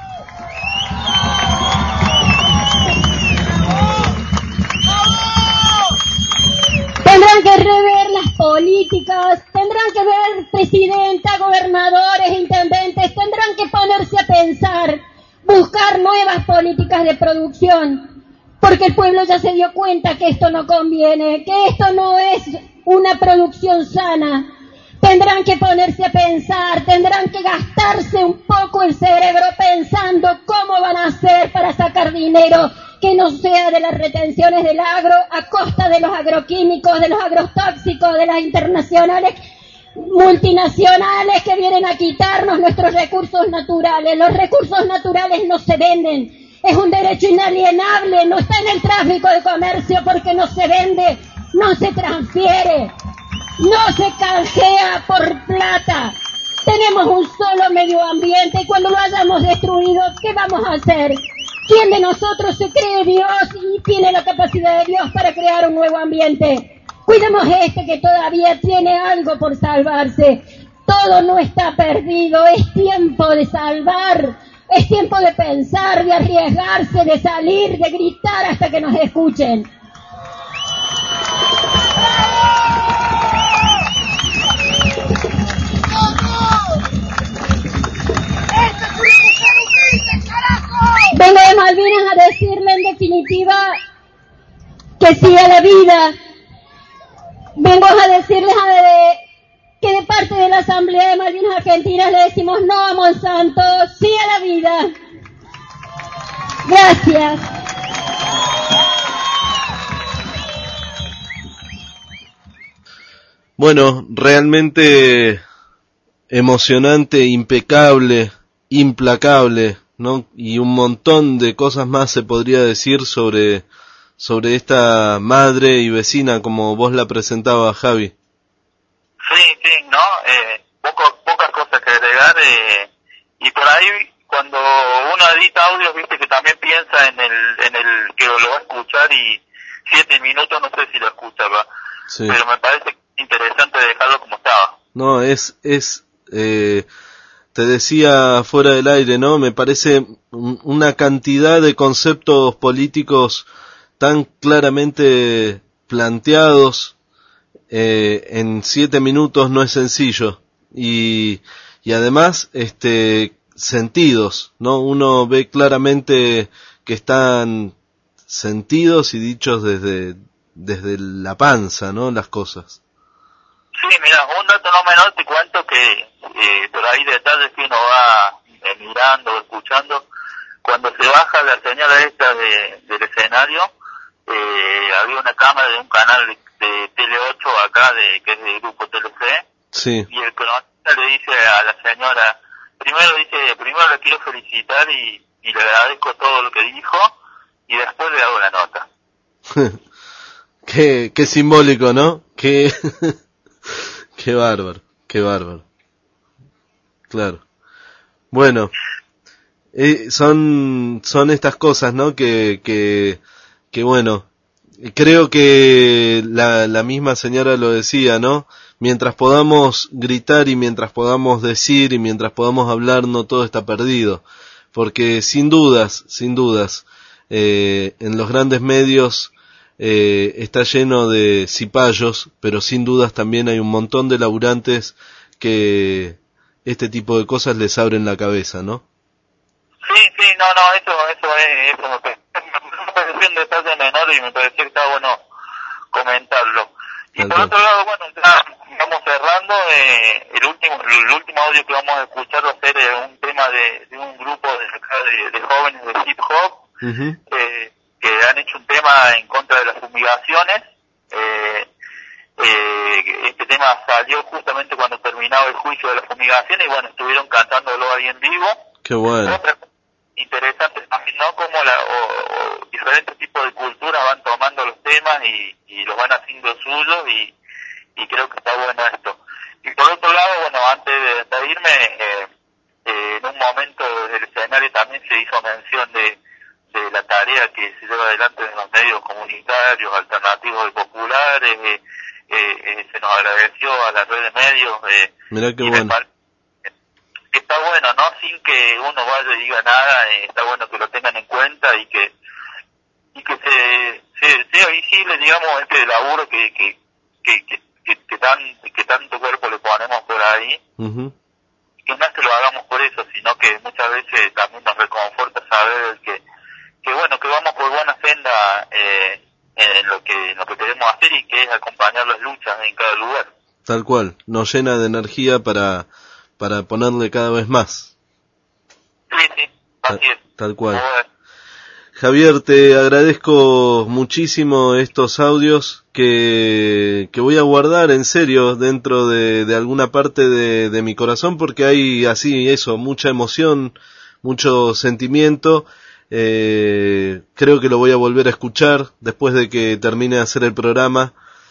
Tendrán que rever las políticas, tendrán que ver presidenta, gobernadores, intendentes, tendrán que ponerse a pensar, buscar nuevas políticas de producción, porque el pueblo ya se dio cuenta que esto no conviene, que esto no es una producción sana. Tendrán que ponerse a pensar, tendrán que gastarse un poco el cerebro pensando cómo van a hacer para sacar dinero que no sea de las retenciones del agro a costa de los agroquímicos, de los agrotóxicos, de las internacionales multinacionales que vienen a quitarnos nuestros recursos naturales. Los recursos naturales no se venden, es un derecho inalienable, no está en el tráfico de comercio porque no se vende, no se transfiere, no se canjea por plata. Tenemos un solo medio ambiente y cuando lo hayamos destruido, ¿qué vamos a hacer? ¿Quién de nosotros se cree Dios y tiene la capacidad de Dios para crear un nuevo ambiente? Cuidemos este que todavía tiene algo por salvarse. Todo no está perdido, es tiempo de salvar, es tiempo de pensar, de arriesgarse, de salir, de gritar hasta que nos escuchen. Vengo de Malvinas a decirle en definitiva que sí a la vida. Vengo a decirles a de, que de parte de la Asamblea de Malvinas Argentinas le decimos no a Monsanto, sí a la vida. Gracias. Bueno, realmente emocionante, impecable, implacable, ¿no? Y un montón de cosas más se podría decir sobre, sobre esta madre y vecina como vos la presentabas, Javi. Sí, sí, ¿no? Eh, poco, pocas cosas que agregar, eh, y por ahí cuando uno edita audios, viste que también piensa en el, en el que lo va a escuchar y siete minutos no sé si lo escucha, ¿va? Sí. Pero me parece interesante dejarlo como estaba. No, es, es, eh, te decía fuera del aire, ¿no? Me parece un, una cantidad de conceptos políticos tan claramente planteados, eh, en siete minutos no es sencillo. Y, y además, este, sentidos, ¿no? Uno ve claramente que están sentidos y dichos desde, desde la panza, ¿no? Las cosas. Sí, mira, un dato no menor te cuento que eh, por ahí detalles que uno va eh, mirando o escuchando, cuando se baja la señora esta de, del escenario, eh, había una cámara de un canal de, de Tele ocho acá, de que es del grupo Telefe, Sí. y el cronista le dice a la señora, primero dice, primero le quiero felicitar y, y le agradezco todo lo que dijo, y después le hago la nota. qué, qué simbólico, ¿no? Qué, qué bárbaro, qué bárbaro. Claro. Bueno, eh, son, son estas cosas, ¿no? Que, que, que bueno, creo que la, la misma señora lo decía, ¿no? Mientras podamos gritar y mientras podamos decir y mientras podamos hablar, no todo está perdido. Porque sin dudas, sin dudas, eh, en los grandes medios eh, está lleno de cipayos, pero sin dudas también hay un montón de laburantes que este tipo de cosas les abren la cabeza, ¿no? Sí, sí, no, no, eso, eso es, eso me pareció, me pareció un detalle menor y me pareció que está bueno comentarlo. Y Tal por cual. otro lado, bueno, ya vamos cerrando, eh, el último el último audio que vamos a escuchar va a ser eh, un tema de, de un grupo de, de, de jóvenes de hip hop, Uh-huh. eh, que han hecho un tema en contra de las fumigaciones. Eh, eh, este tema salió justamente cuando terminaba el juicio de las fumigaciones y bueno, estuvieron cantándolo ahí en vivo. Qué bueno. Otra cosa interesante también, ¿no? Como la, o, o diferentes tipos de culturas van tomando los temas y, y los van haciendo suyos y, y creo que está bueno esto. Y por otro lado, bueno, antes de despedirme, eh, eh, en un momento del escenario también se hizo mención de, de la tarea que se lleva adelante en los medios comunitarios, alternativos y populares, eh, eh, eh, se nos agradeció a la red de medios, eh, Mirá qué y me bueno. parece que está bueno, ¿no? Sin que uno vaya y diga nada, eh, está bueno que lo tengan en cuenta y que y que se, se sea visible, digamos, este laburo que que que que, que, que tan que tanto cuerpo le ponemos por ahí, Uh-huh. que no es que lo hagamos por eso, sino que muchas veces también nos reconforta saber que que bueno, que vamos por buena senda eh, en lo que en lo que queremos hacer y que es acompañar las luchas en cada lugar. Tal cual, nos llena de energía para, para ponerle cada vez más. Sí, sí, así Ta- es. Tal cual. Javier, te agradezco muchísimo estos audios que, que voy a guardar en serio dentro de, de alguna parte de, de mi corazón porque hay así eso, mucha emoción, mucho sentimiento. Eh, creo que lo voy a volver a escuchar después de que termine de hacer el programa.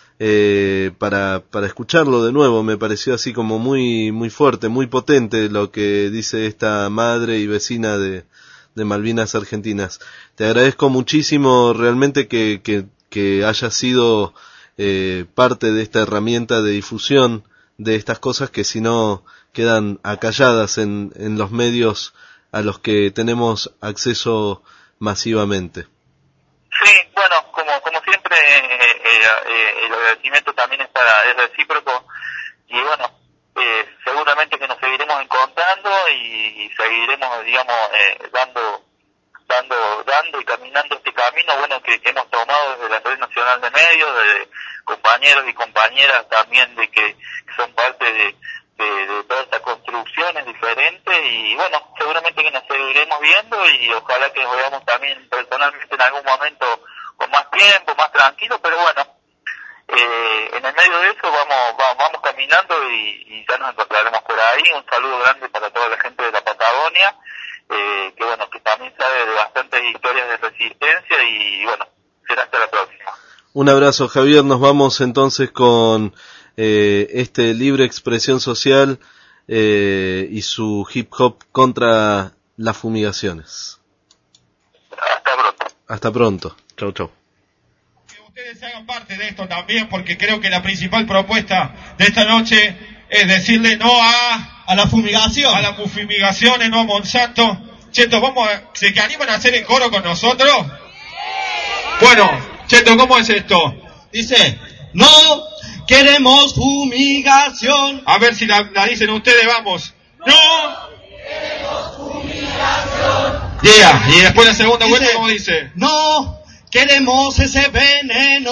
Eh, para, para escucharlo de nuevo, me pareció así como muy, muy fuerte, muy potente lo que dice esta madre y vecina de, de Malvinas Argentinas. Te agradezco muchísimo realmente que, que, que hayas sido eh, parte de esta herramienta de difusión de estas cosas que si no quedan acalladas en, en los medios a los que tenemos acceso masivamente. Sí, bueno, como como siempre, eh, eh, eh, el agradecimiento también es, para, es recíproco y bueno, eh, seguramente que nos seguiremos encontrando y, y seguiremos, digamos, eh, dando, dando, dando y caminando este camino, bueno, que, que hemos tomado desde la Red Nacional de Medios, de compañeros y compañeras también de que, que son parte de, de, de todas estas construcciones diferentes y bueno, seguramente que nos seguiremos viendo y ojalá que nos veamos también personalmente en algún momento con más tiempo, más tranquilo, pero bueno, Eh, en el medio de eso vamos vamos, vamos caminando y, y ya nos encontraremos por ahí. Un saludo grande para toda la gente de la Patagonia, eh, que bueno, que también sabe de bastantes historias de resistencia y bueno, será hasta la próxima. Un abrazo, Javier. Nos vamos entonces con eh, este libre expresión social eh, y su hip hop contra las fumigaciones. Hasta pronto. Hasta pronto. Chau, chau. Ustedes se hagan parte de esto también, porque creo que la principal propuesta de esta noche es decirle no a a la fumigación, a las fumigaciones, no a Monsanto. Cheto, vamos a, ¿se que animan a hacer el coro con nosotros? Bueno, Cheto, ¿cómo es esto? Dice, no queremos fumigación. A ver si la, la dicen ustedes, vamos. No queremos fumigación. Yeah, y después la segunda vuelta, ¿cómo dice? No queremos ese veneno.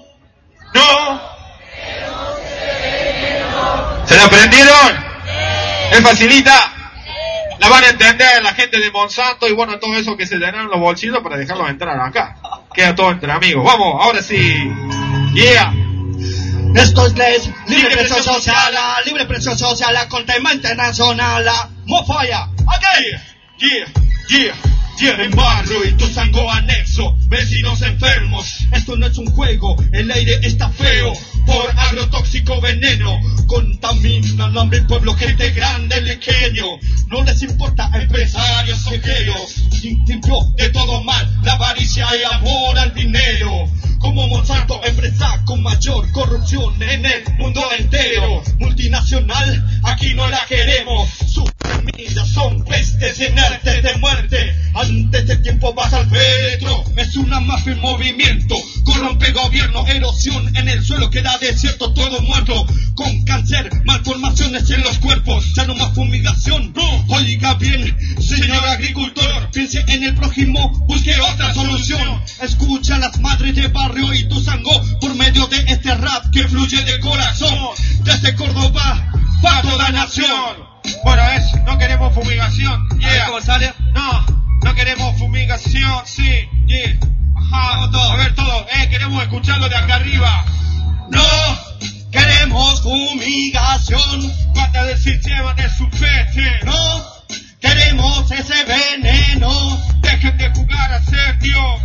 No. Queremos ese veneno. ¿Se la aprendieron? Sí. Es facilita. La van a entender la gente de Monsanto y bueno, todo eso que se llenaron los bolsillos para dejarlos entrar acá. Queda todo entre amigos. Vamos, ahora sí. Yeah. Esto es ley, libre presión social, la libre presión social, la contema internacional, la mofaya. Okay. Yeah, yeah. Tienen barrio y tu sango anexo, vecinos enfermos. Esto no es un juego, el aire está feo. Por agrotóxico veneno, contaminan hambre y pueblo, gente grande, pequeño. No les importa empresarios ojeros. Limpio de todo mal, la avaricia y amor al dinero. Como Monsanto, empresa con mayor corrupción en el mundo entero. Multinacional, aquí no la queremos. Sus semillas son pestes inertes de muerte. Antes de tiempo vas al petro. Es una mafia en movimiento. Corrompe gobierno, erosión en el suelo, queda desierto, todo muerto. Con cáncer, malformaciones en los cuerpos. Ya no más fumigación. No. Oiga bien, señor agricultor, piense en el prójimo, busque otra solución. Escucha a las madres de barrio y tu sango por medio de este rap que fluye de corazón. Desde Córdoba, para toda nación. Bueno, es, no queremos fumigación. Yeah. ¿Cómo sale? No, no queremos fumigación, sí. Yeah. Ajá, a ver todo, eh, queremos escucharlo de acá arriba. No queremos fumigación. Basta decir llevan de su peste. No queremos ese veneno. Dejen de jugar a ser Dios.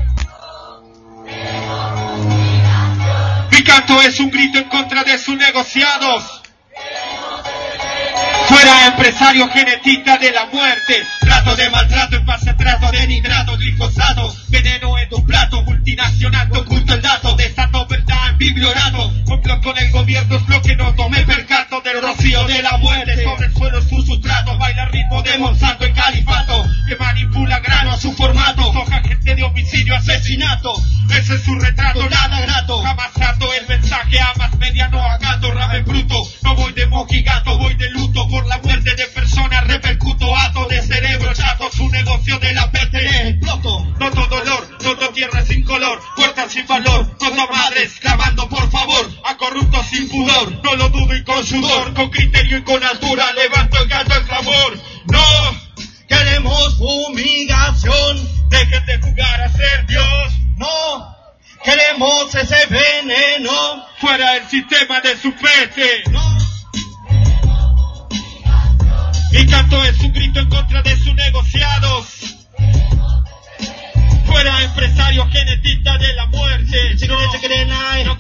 Mi canto es un grito en contra de sus negociados. Fuera empresarios genetistas de la muerte. Trato de maltrato en base a trato de nitrato, glifosato, veneno en tu plato, multinacional te oculto el dato, desato verdad en bibliorato, complot con el gobierno es lo que no tomé percato del rocío de la muerte, sobre el suelo su sustrato, baila ritmo de Monsanto en califato, que manipula grano a su formato, soja gente de homicidio, asesinato, ese es su retrato, nada grato, jamás trato el mensaje a más mediano a gato, rap en bruto, no voy de mojigato, voy de luto, por la muerte de personas repercuto, ato de cerebro chato, su negocio de la peste exploto, noto dolor, noto tierra sin color, puertas sin valor, noto madres clamando por favor, a corruptos sin pudor, no lo dudo y con sudor, con criterio y con altura, levanto el gato el clamor, no queremos fumigación, dejen de jugar a ser Dios, no queremos ese veneno, fuera del sistema de su peste, no. Mi canto es un grito en contra de sus negociados. Fuera empresarios genetistas de la muerte. No, no queremos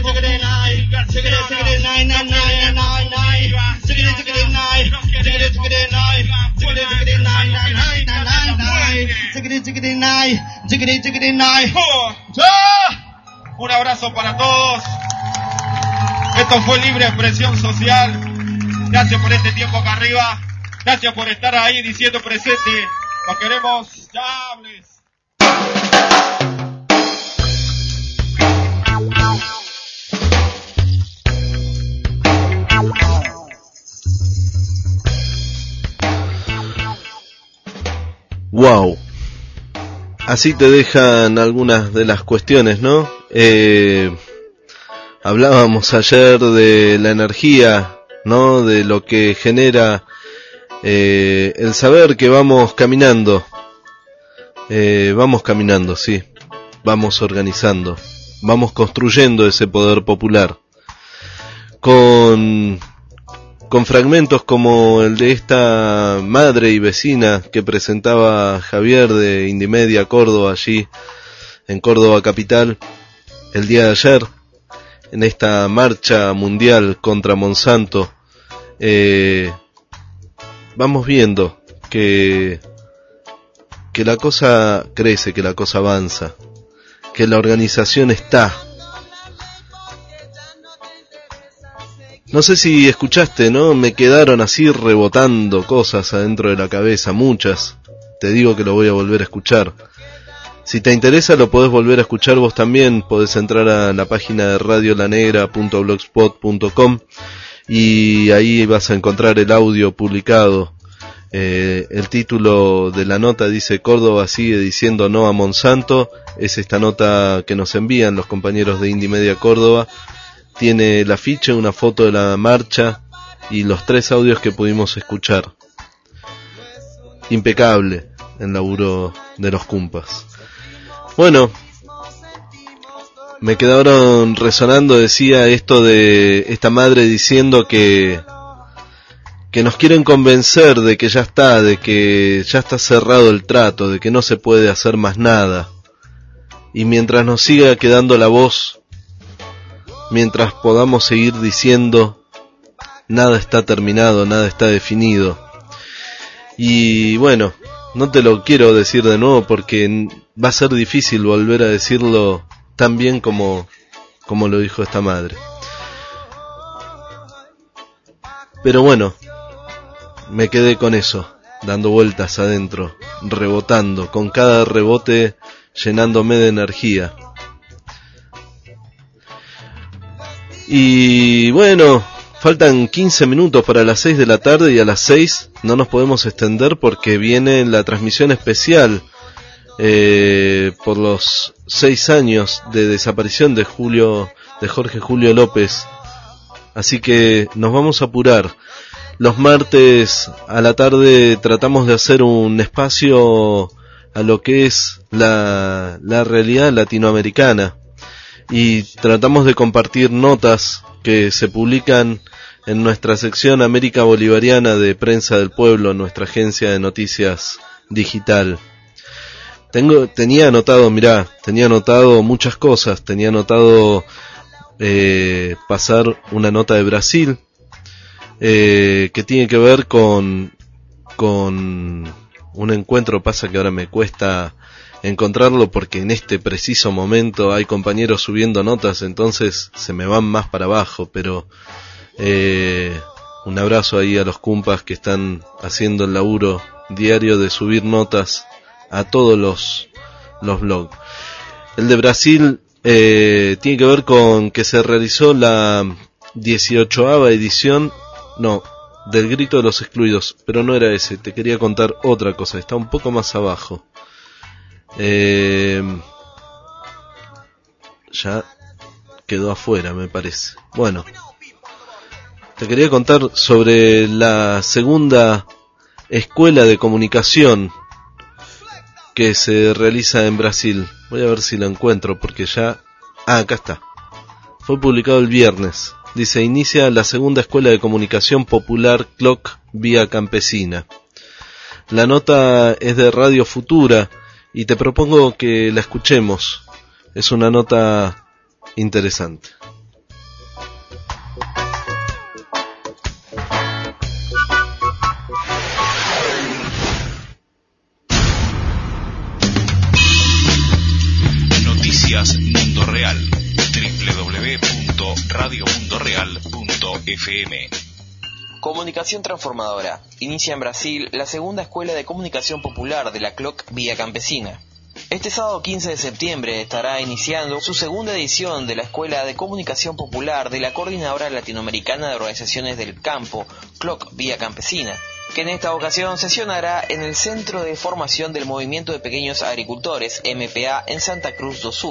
un abrazo para todos. Esto fue Libre Expresión Social. Gracias por este tiempo acá arriba. Gracias por estar ahí diciendo presente. Los queremos. Ya hables. Wow. Así te dejan algunas de las cuestiones, ¿no? Eh, hablábamos ayer de la energía, ¿no? De lo que genera eh, el saber que vamos caminando. Eh, vamos caminando, sí. Vamos organizando. vamos construyendo ese poder popular. Con, con fragmentos como el de esta madre y vecina que presentaba Javier de Indimedia Córdoba allí en Córdoba capital el día de ayer, en esta marcha mundial contra Monsanto, eh, vamos viendo que, que la cosa crece, que la cosa avanza, que la organización está. No sé si escuchaste, ¿no? Me quedaron así rebotando cosas adentro de la cabeza, muchas. Te digo que lo voy a volver a escuchar. Si te interesa lo podés volver a escuchar vos también, podés entrar a la página de radio la negra punto blogspot punto com y ahí vas a encontrar el audio publicado. Eh, el título de la nota dice: Córdoba sigue diciendo no a Monsanto. Es esta nota que nos envían los compañeros de Indimedia Córdoba. Tiene el afiche, una foto de la marcha y los tres audios que pudimos escuchar. Impecable el laburo de los cumpas. Bueno, me quedaron resonando, decía, esto de esta madre diciendo que que nos quieren convencer de que ya está, de que ya está cerrado el trato, de que no se puede hacer más nada. Y mientras nos siga quedando la voz, mientras podamos seguir diciendo nada está terminado, nada está definido. Y bueno, no te lo quiero decir de nuevo porque va a ser difícil volver a decirlo tan bien como, como lo dijo esta madre. Pero bueno, me quedé con eso, dando vueltas adentro, rebotando, con cada rebote llenándome de energía. Y bueno, faltan quince minutos para las seis de la tarde y a las seis no nos podemos extender porque viene la transmisión especial eh, por los seis años de desaparición de Julio, de Jorge Julio López. Así que nos vamos a apurar. Los martes a la tarde tratamos de hacer un espacio a lo que es la, la realidad latinoamericana y tratamos de compartir notas que se publican en nuestra sección América Bolivariana de Prensa del Pueblo, nuestra agencia de noticias digital. Tengo, tenía anotado, mirá, tenía anotado muchas cosas, tenía anotado eh, pasar una nota de Brasil, eh, que tiene que ver con, con un encuentro, pasa que ahora me cuesta encontrarlo porque en este preciso momento hay compañeros subiendo notas, entonces se me van más para abajo, pero eh, un abrazo ahí a los cumpas que están haciendo el laburo diario de subir notas a todos los, los blogs. El de Brasil eh, tiene que ver con que se realizó la dieciochoava edición, no, del Grito de los Excluidos, pero no era ese, te quería contar otra cosa, está un poco más abajo. Eh, ya quedó afuera, me parece. Bueno, te quería contar sobre la segunda escuela de comunicación que se realiza en Brasil. Voy a ver si la encuentro porque ya... Ah, acá está. Fue publicado el viernes. Dice: inicia la segunda escuela de comunicación popular Clock Vía Campesina. La nota es de Radio Futura y te propongo que la escuchemos. Es una nota interesante. Noticias Mundo Real. doble u doble u doble u punto radio mundo real punto f m. Comunicación transformadora. Inicia en Brasil la segunda escuela de comunicación popular de la Clock Vía Campesina. Este sábado quince de septiembre estará iniciando su segunda edición de la Escuela de Comunicación Popular de la Coordinadora Latinoamericana de Organizaciones del Campo, Clock Vía Campesina, que en esta ocasión sesionará en el Centro de Formación del Movimiento de Pequeños Agricultores, M P A, en Santa Cruz do Sul.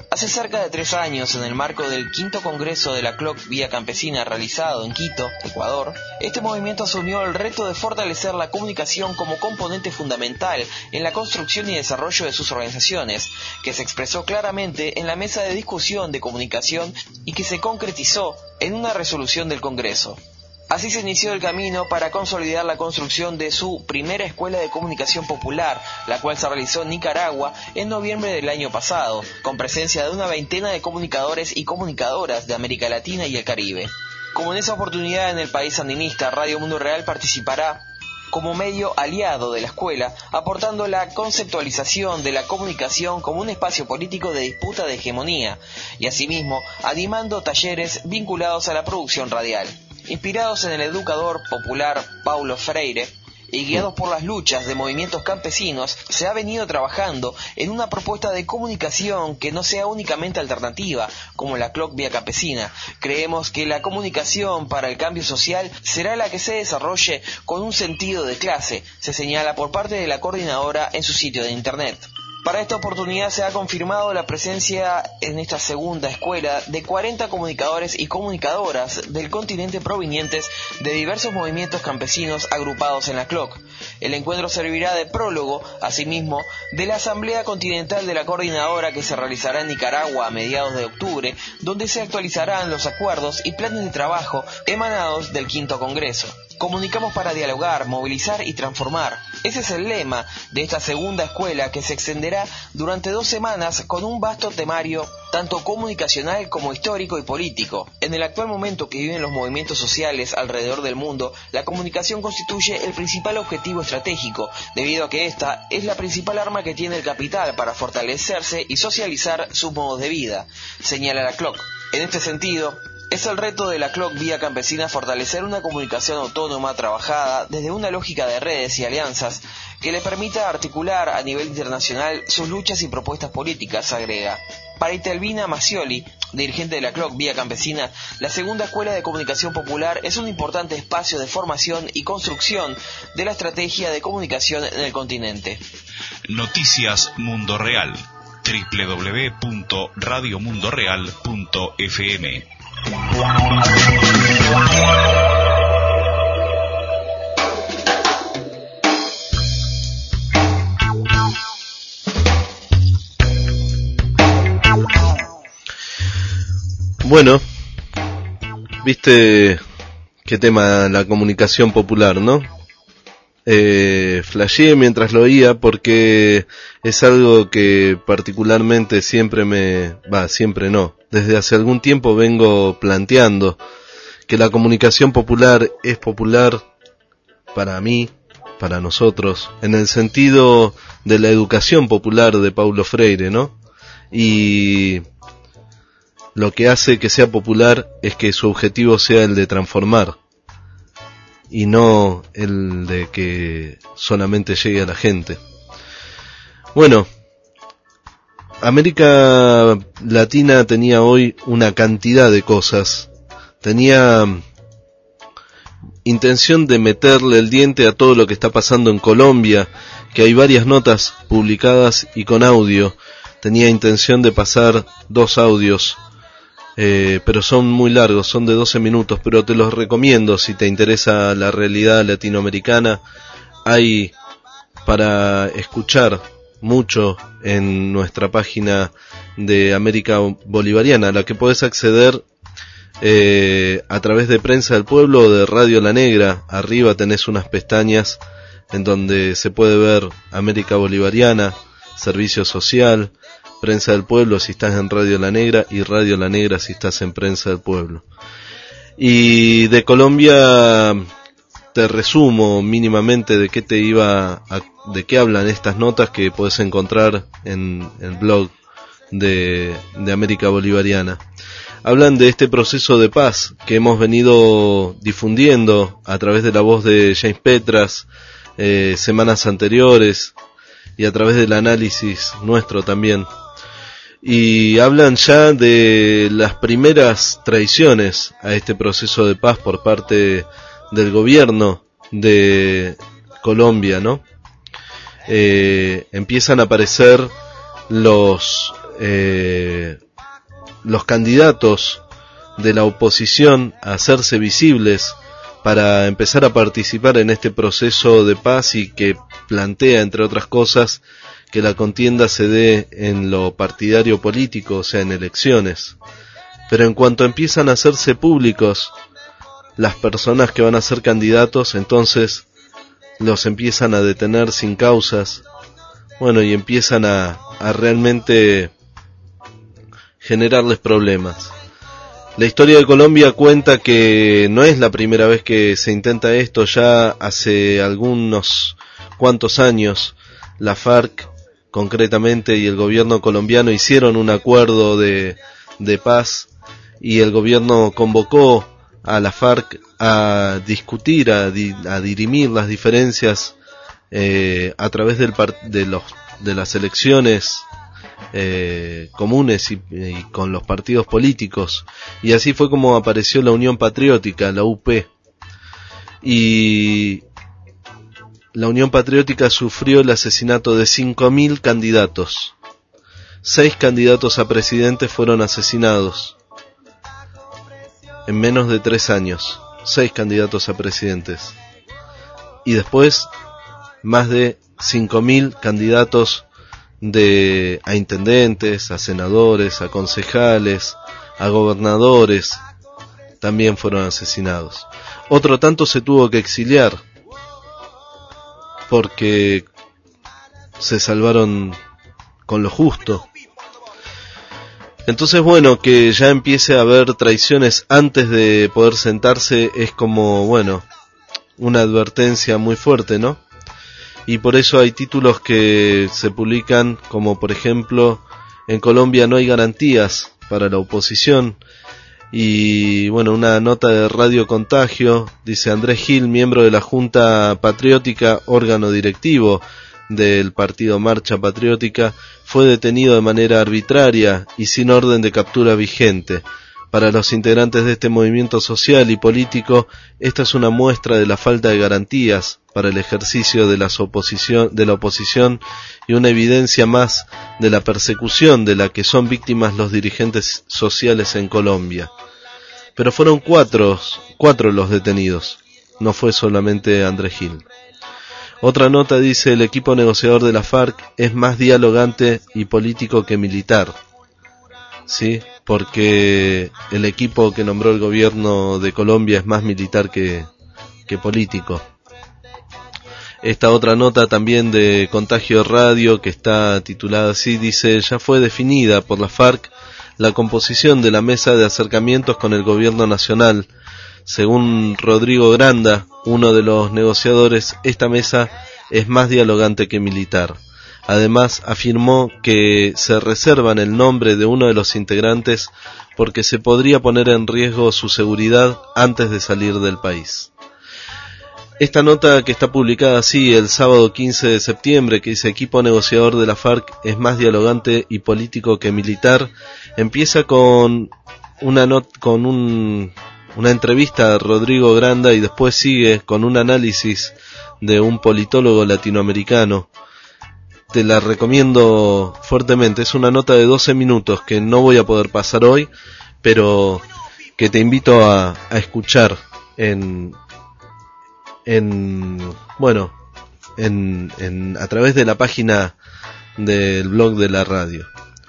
Hace cerca de tres años, en el marco del quinto congreso de la C L O C Vía Campesina realizado en Quito, Ecuador, este movimiento asumió el reto de fortalecer la comunicación como componente fundamental en la construcción y desarrollo de sus organizaciones, que se expresó claramente en la mesa de discusión de comunicación y que se concretizó en una resolución del Congreso. Así se inició el camino para consolidar la construcción de su primera escuela de comunicación popular, la cual se realizó en Nicaragua en noviembre del año pasado, con presencia de una veintena de comunicadores y comunicadoras de América Latina y el Caribe. Como en esa oportunidad en el país sandinista, Radio Mundo Real participará como medio aliado de la escuela, aportando la conceptualización de la comunicación como un espacio político de disputa de hegemonía, y asimismo animando talleres vinculados a la producción radial. Inspirados en el educador popular Paulo Freire y guiados por las luchas de movimientos campesinos, se ha venido trabajando en una propuesta de comunicación que no sea únicamente alternativa, como la C L O C Vía Campesina. Creemos que la comunicación para el cambio social será la que se desarrolle con un sentido de clase, se señala por parte de la coordinadora en su sitio de internet. Para esta oportunidad se ha confirmado la presencia en esta segunda escuela de cuarenta comunicadores y comunicadoras del continente provenientes de diversos movimientos campesinos agrupados en la C L O C. El encuentro servirá de prólogo, asimismo, de la Asamblea Continental de la Coordinadora que se realizará en Nicaragua a mediados de octubre, donde se actualizarán los acuerdos y planes de trabajo emanados del quinto Congreso. Comunicamos para dialogar, movilizar y transformar. Ese es el lema de esta segunda escuela que se extenderá durante dos semanas con un vasto temario tanto comunicacional como histórico y político. En el actual momento que viven los movimientos sociales alrededor del mundo, la comunicación constituye el principal objetivo estratégico, debido a que esta es la principal arma que tiene el capital para fortalecerse y socializar sus modos de vida, señala la C L O C. En este sentido, es el reto de la C L O C Vía Campesina fortalecer una comunicación autónoma trabajada desde una lógica de redes y alianzas que le permita articular a nivel internacional sus luchas y propuestas políticas, agrega. Para Itelvina Macioli, dirigente de la C L O C Vía Campesina, la segunda escuela de comunicación popular es un importante espacio de formación y construcción de la estrategia de comunicación en el continente. Noticias Mundo Real, doble u doble u doble u punto radio mundo real punto f m. Bueno, viste qué tema la comunicación popular, ¿no? Eh, flasheé mientras lo oía porque es algo que particularmente siempre me... va, siempre no. Desde hace algún tiempo vengo planteando que la comunicación popular es popular para mí, para nosotros, en el sentido de la educación popular de Paulo Freire, ¿no? Y lo que hace que sea popular es que su objetivo sea el de transformar y no el de que solamente llegue a la gente. Bueno, América Latina tenía hoy una cantidad de cosas. Tenía intención de meterle el diente a todo lo que está pasando en Colombia, que hay varias notas publicadas y con audio. Tenía intención de pasar dos audios, eh, pero son muy largos, son de doce minutos, pero te los recomiendo si te interesa la realidad latinoamericana. Hay para escuchar mucho en nuestra página de América Bolivariana, a la que podés acceder eh, a través de Prensa del Pueblo o de Radio La Negra. Arriba tenés unas pestañas en donde se puede ver América Bolivariana, Servicio Social, Prensa del Pueblo si estás en Radio La Negra y Radio La Negra si estás en Prensa del Pueblo. Y de Colombia te resumo mínimamente de qué te iba a, de qué hablan estas notas que podés encontrar en el blog de, de América Bolivariana. Hablan de este proceso de paz que hemos venido difundiendo a través de la voz de James Petras eh, semanas anteriores y a través del análisis nuestro también. Y hablan ya de las primeras traiciones a este proceso de paz por parte del gobierno de Colombia, ¿no? Eh, empiezan a aparecer los eh, los candidatos de la oposición a hacerse visibles para empezar a participar en este proceso de paz y que plantea, entre otras cosas, que la contienda se dé en lo partidario político, o sea, en elecciones. Pero en cuanto empiezan a hacerse públicos las personas que van a ser candidatos, entonces los empiezan a detener sin causas, bueno, y empiezan a, a realmente generarles problemas. La historia de Colombia cuenta que no es la primera vez que se intenta esto. Ya hace algunos cuantos años la FARC concretamente y el gobierno colombiano hicieron un acuerdo de, de paz, y el gobierno convocó a la FARC a discutir, a, di, a dirimir las diferencias eh, a través del par, de, los, de las elecciones eh, comunes y, y con los partidos políticos, y así fue como apareció la Unión Patriótica, la U P, y la Unión Patriótica sufrió el asesinato de cinco mil candidatos. Seis candidatos a presidente fueron asesinados en menos de tres años. Seis candidatos a presidentes. Y después, más de cinco mil candidatos de, a intendentes, a senadores, a concejales, a gobernadores, también fueron asesinados. Otro tanto se tuvo que exiliar, porque se salvaron con lo justo. Entonces, bueno, que ya empiece a haber traiciones antes de poder sentarse es como, bueno, una advertencia muy fuerte, ¿no? Y por eso hay títulos que se publican, como por ejemplo, en Colombia no hay garantías para la oposición. Y bueno, una nota de Radio Contagio, dice: Andrés Gil, miembro de la Junta Patriótica, órgano directivo del partido Marcha Patriótica, fue detenido de manera arbitraria y sin orden de captura vigente. Para los integrantes de este movimiento social y político, esta es una muestra de la falta de garantías para el ejercicio de, las oposición, de la oposición y una evidencia más de la persecución de la que son víctimas los dirigentes sociales en Colombia. Pero fueron cuatro, cuatro los detenidos, no fue solamente Andrés Gil. Otra nota dice: el equipo negociador de la FARC es más dialogante y político que militar. Sí, porque el equipo que nombró el gobierno de Colombia es más militar que, que político. Esta otra nota también de Contagio Radio, que está titulada así, dice: ya fue definida por la FARC la composición de la mesa de acercamientos con el gobierno nacional. Según Rodrigo Granda, uno de los negociadores, esta mesa es más dialogante que militar. Además, afirmó que se reservan el nombre de uno de los integrantes porque se podría poner en riesgo su seguridad antes de salir del país. Esta nota, que está publicada así el sábado quince de septiembre, que dice: equipo negociador de la FARC es más dialogante y político que militar, empieza con una not- con un una entrevista a Rodrigo Granda y después sigue con un análisis de un politólogo latinoamericano. Te la recomiendo fuertemente, es una nota de doce minutos que no voy a poder pasar hoy, pero que te invito a, a escuchar en, en bueno, en, en, a través de la página del blog de la radio.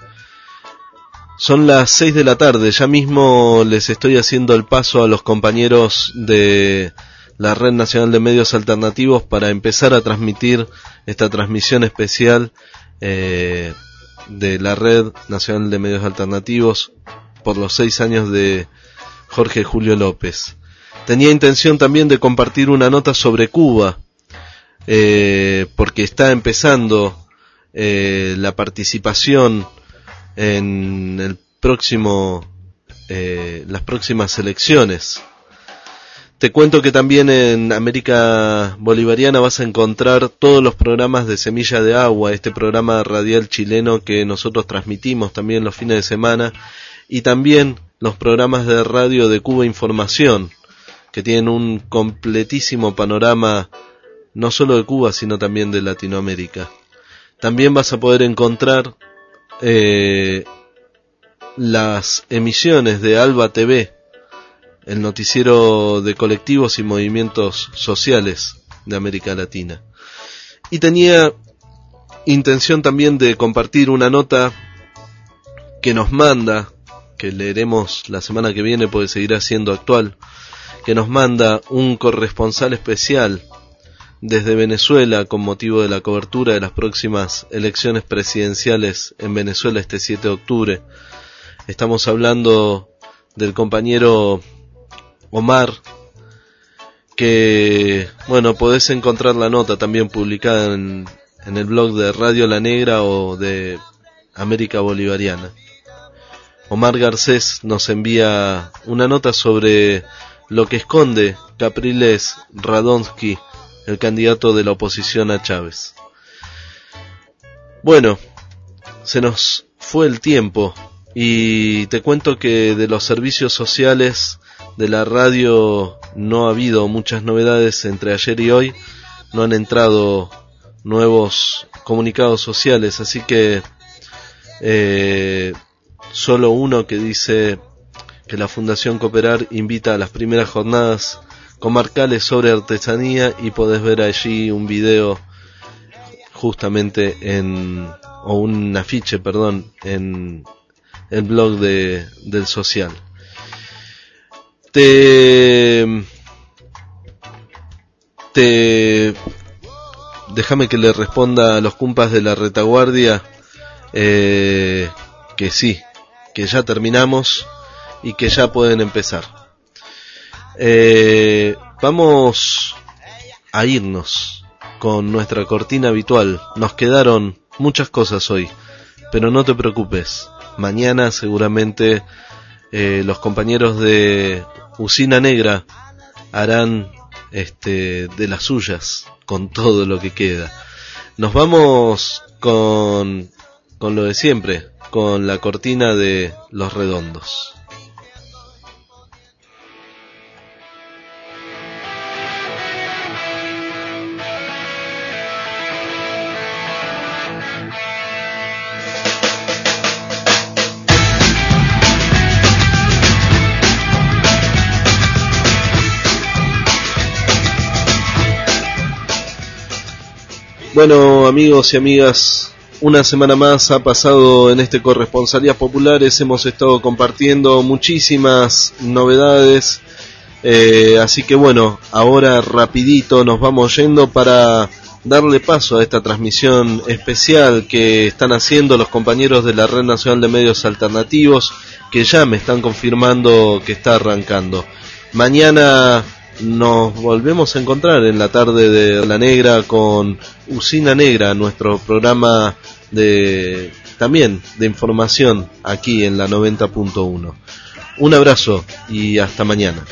Son las seis de la tarde, ya mismo les estoy haciendo el paso a los compañeros de la Red Nacional de Medios Alternativos para empezar a transmitir esta transmisión especial eh, de la Red Nacional de Medios Alternativos por los seis años de Jorge Julio López. Tenía intención también de compartir una nota sobre Cuba, eh, porque está empezando eh, la participación en el próximo eh, las próximas elecciones. Te cuento que también en América Bolivariana vas a encontrar todos los programas de Semilla de Agua, este programa radial chileno que nosotros transmitimos también los fines de semana, y también los programas de radio de Cuba Información, que tienen un completísimo panorama no solo de Cuba sino también de Latinoamérica. También vas a poder encontrar eh, las emisiones de Alba T V, el noticiero de colectivos y movimientos sociales de América Latina. Y tenía intención también de compartir una nota que nos manda, que leeremos la semana que viene porque seguirá siendo actual, que nos manda un corresponsal especial desde Venezuela con motivo de la cobertura de las próximas elecciones presidenciales en Venezuela este siete de octubre. Estamos hablando del compañero Omar, que, bueno, podés encontrar la nota también publicada en, en el blog de Radio La Negra o de América Bolivariana. Omar Garcés nos envía una nota sobre lo que esconde Capriles Radonsky, el candidato de la oposición a Chávez. Bueno, se nos fue el tiempo y te cuento que de los servicios sociales de la radio no ha habido muchas novedades entre ayer y hoy. No han entrado nuevos comunicados sociales, así que eh, solo uno que dice que la Fundación Cooperar invita a las primeras jornadas comarcales sobre artesanía, y podés ver allí un video justamente en, o un afiche, perdón, en el blog de, del social. Te, te, déjame que le responda a los cumpas de la retaguardia, eh, que sí, que ya terminamos y que ya pueden empezar. Eh, vamos a irnos con nuestra cortina habitual. Nos quedaron muchas cosas hoy, pero no te preocupes. Mañana seguramente eh, los compañeros de Usina Negra harán este, de las suyas con todo lo que queda. Nos vamos con, con lo de siempre, con la cortina de Los Redondos. Bueno, amigos y amigas, una semana más ha pasado en este Corresponsalías Populares. Hemos estado compartiendo muchísimas novedades, eh, así que bueno, ahora rapidito nos vamos yendo para darle paso a esta transmisión especial que están haciendo los compañeros de la Red Nacional de Medios Alternativos, que ya me están confirmando que está arrancando. Mañana nos volvemos a encontrar en la tarde de La Negra con Usina Negra, nuestro programa de también de información aquí en la noventa punto uno. Un abrazo y hasta mañana.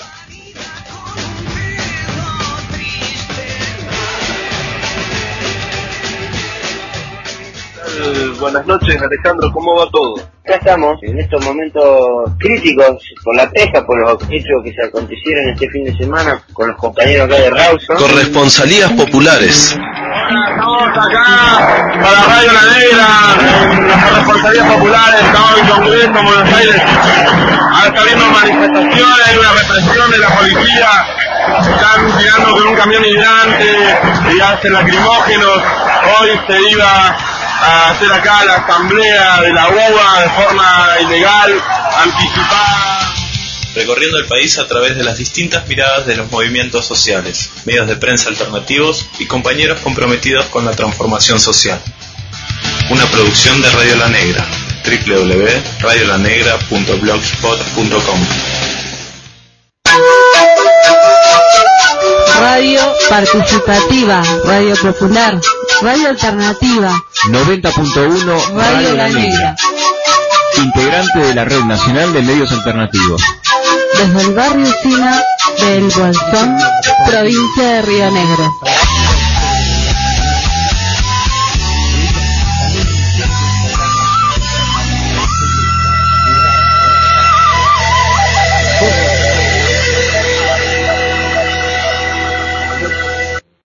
Buenas noches, Alejandro, ¿cómo va todo? Acá estamos, en estos momentos críticos por la pesca, por los hechos que se acontecieron este fin de semana con los compañeros acá de Rawson. Corresponsalías Populares. Estamos acá para Radio La Negra, en las Corresponsalías Populares, estamos en Congreso, en Buenos Aires. Ahora está habiendo manifestaciones, hay una represión de la policía, están tirando con un camión hidrante y hacen lacrimógenos. Hoy se iba a hacer acá la asamblea de la U B A de forma ilegal, anticipada. Recorriendo el país a través de las distintas miradas de los movimientos sociales, medios de prensa alternativos y compañeros comprometidos con la transformación social. Una producción de Radio La Negra, doble u doble u doble u punto radio la negra punto blogspot punto com. Radio participativa, radio popular, radio alternativa, noventa punto uno Radio La Negra. Integrante de la Red Nacional de Medios Alternativos. Desde el barrio Usina del Bolsón, provincia de Río Negro.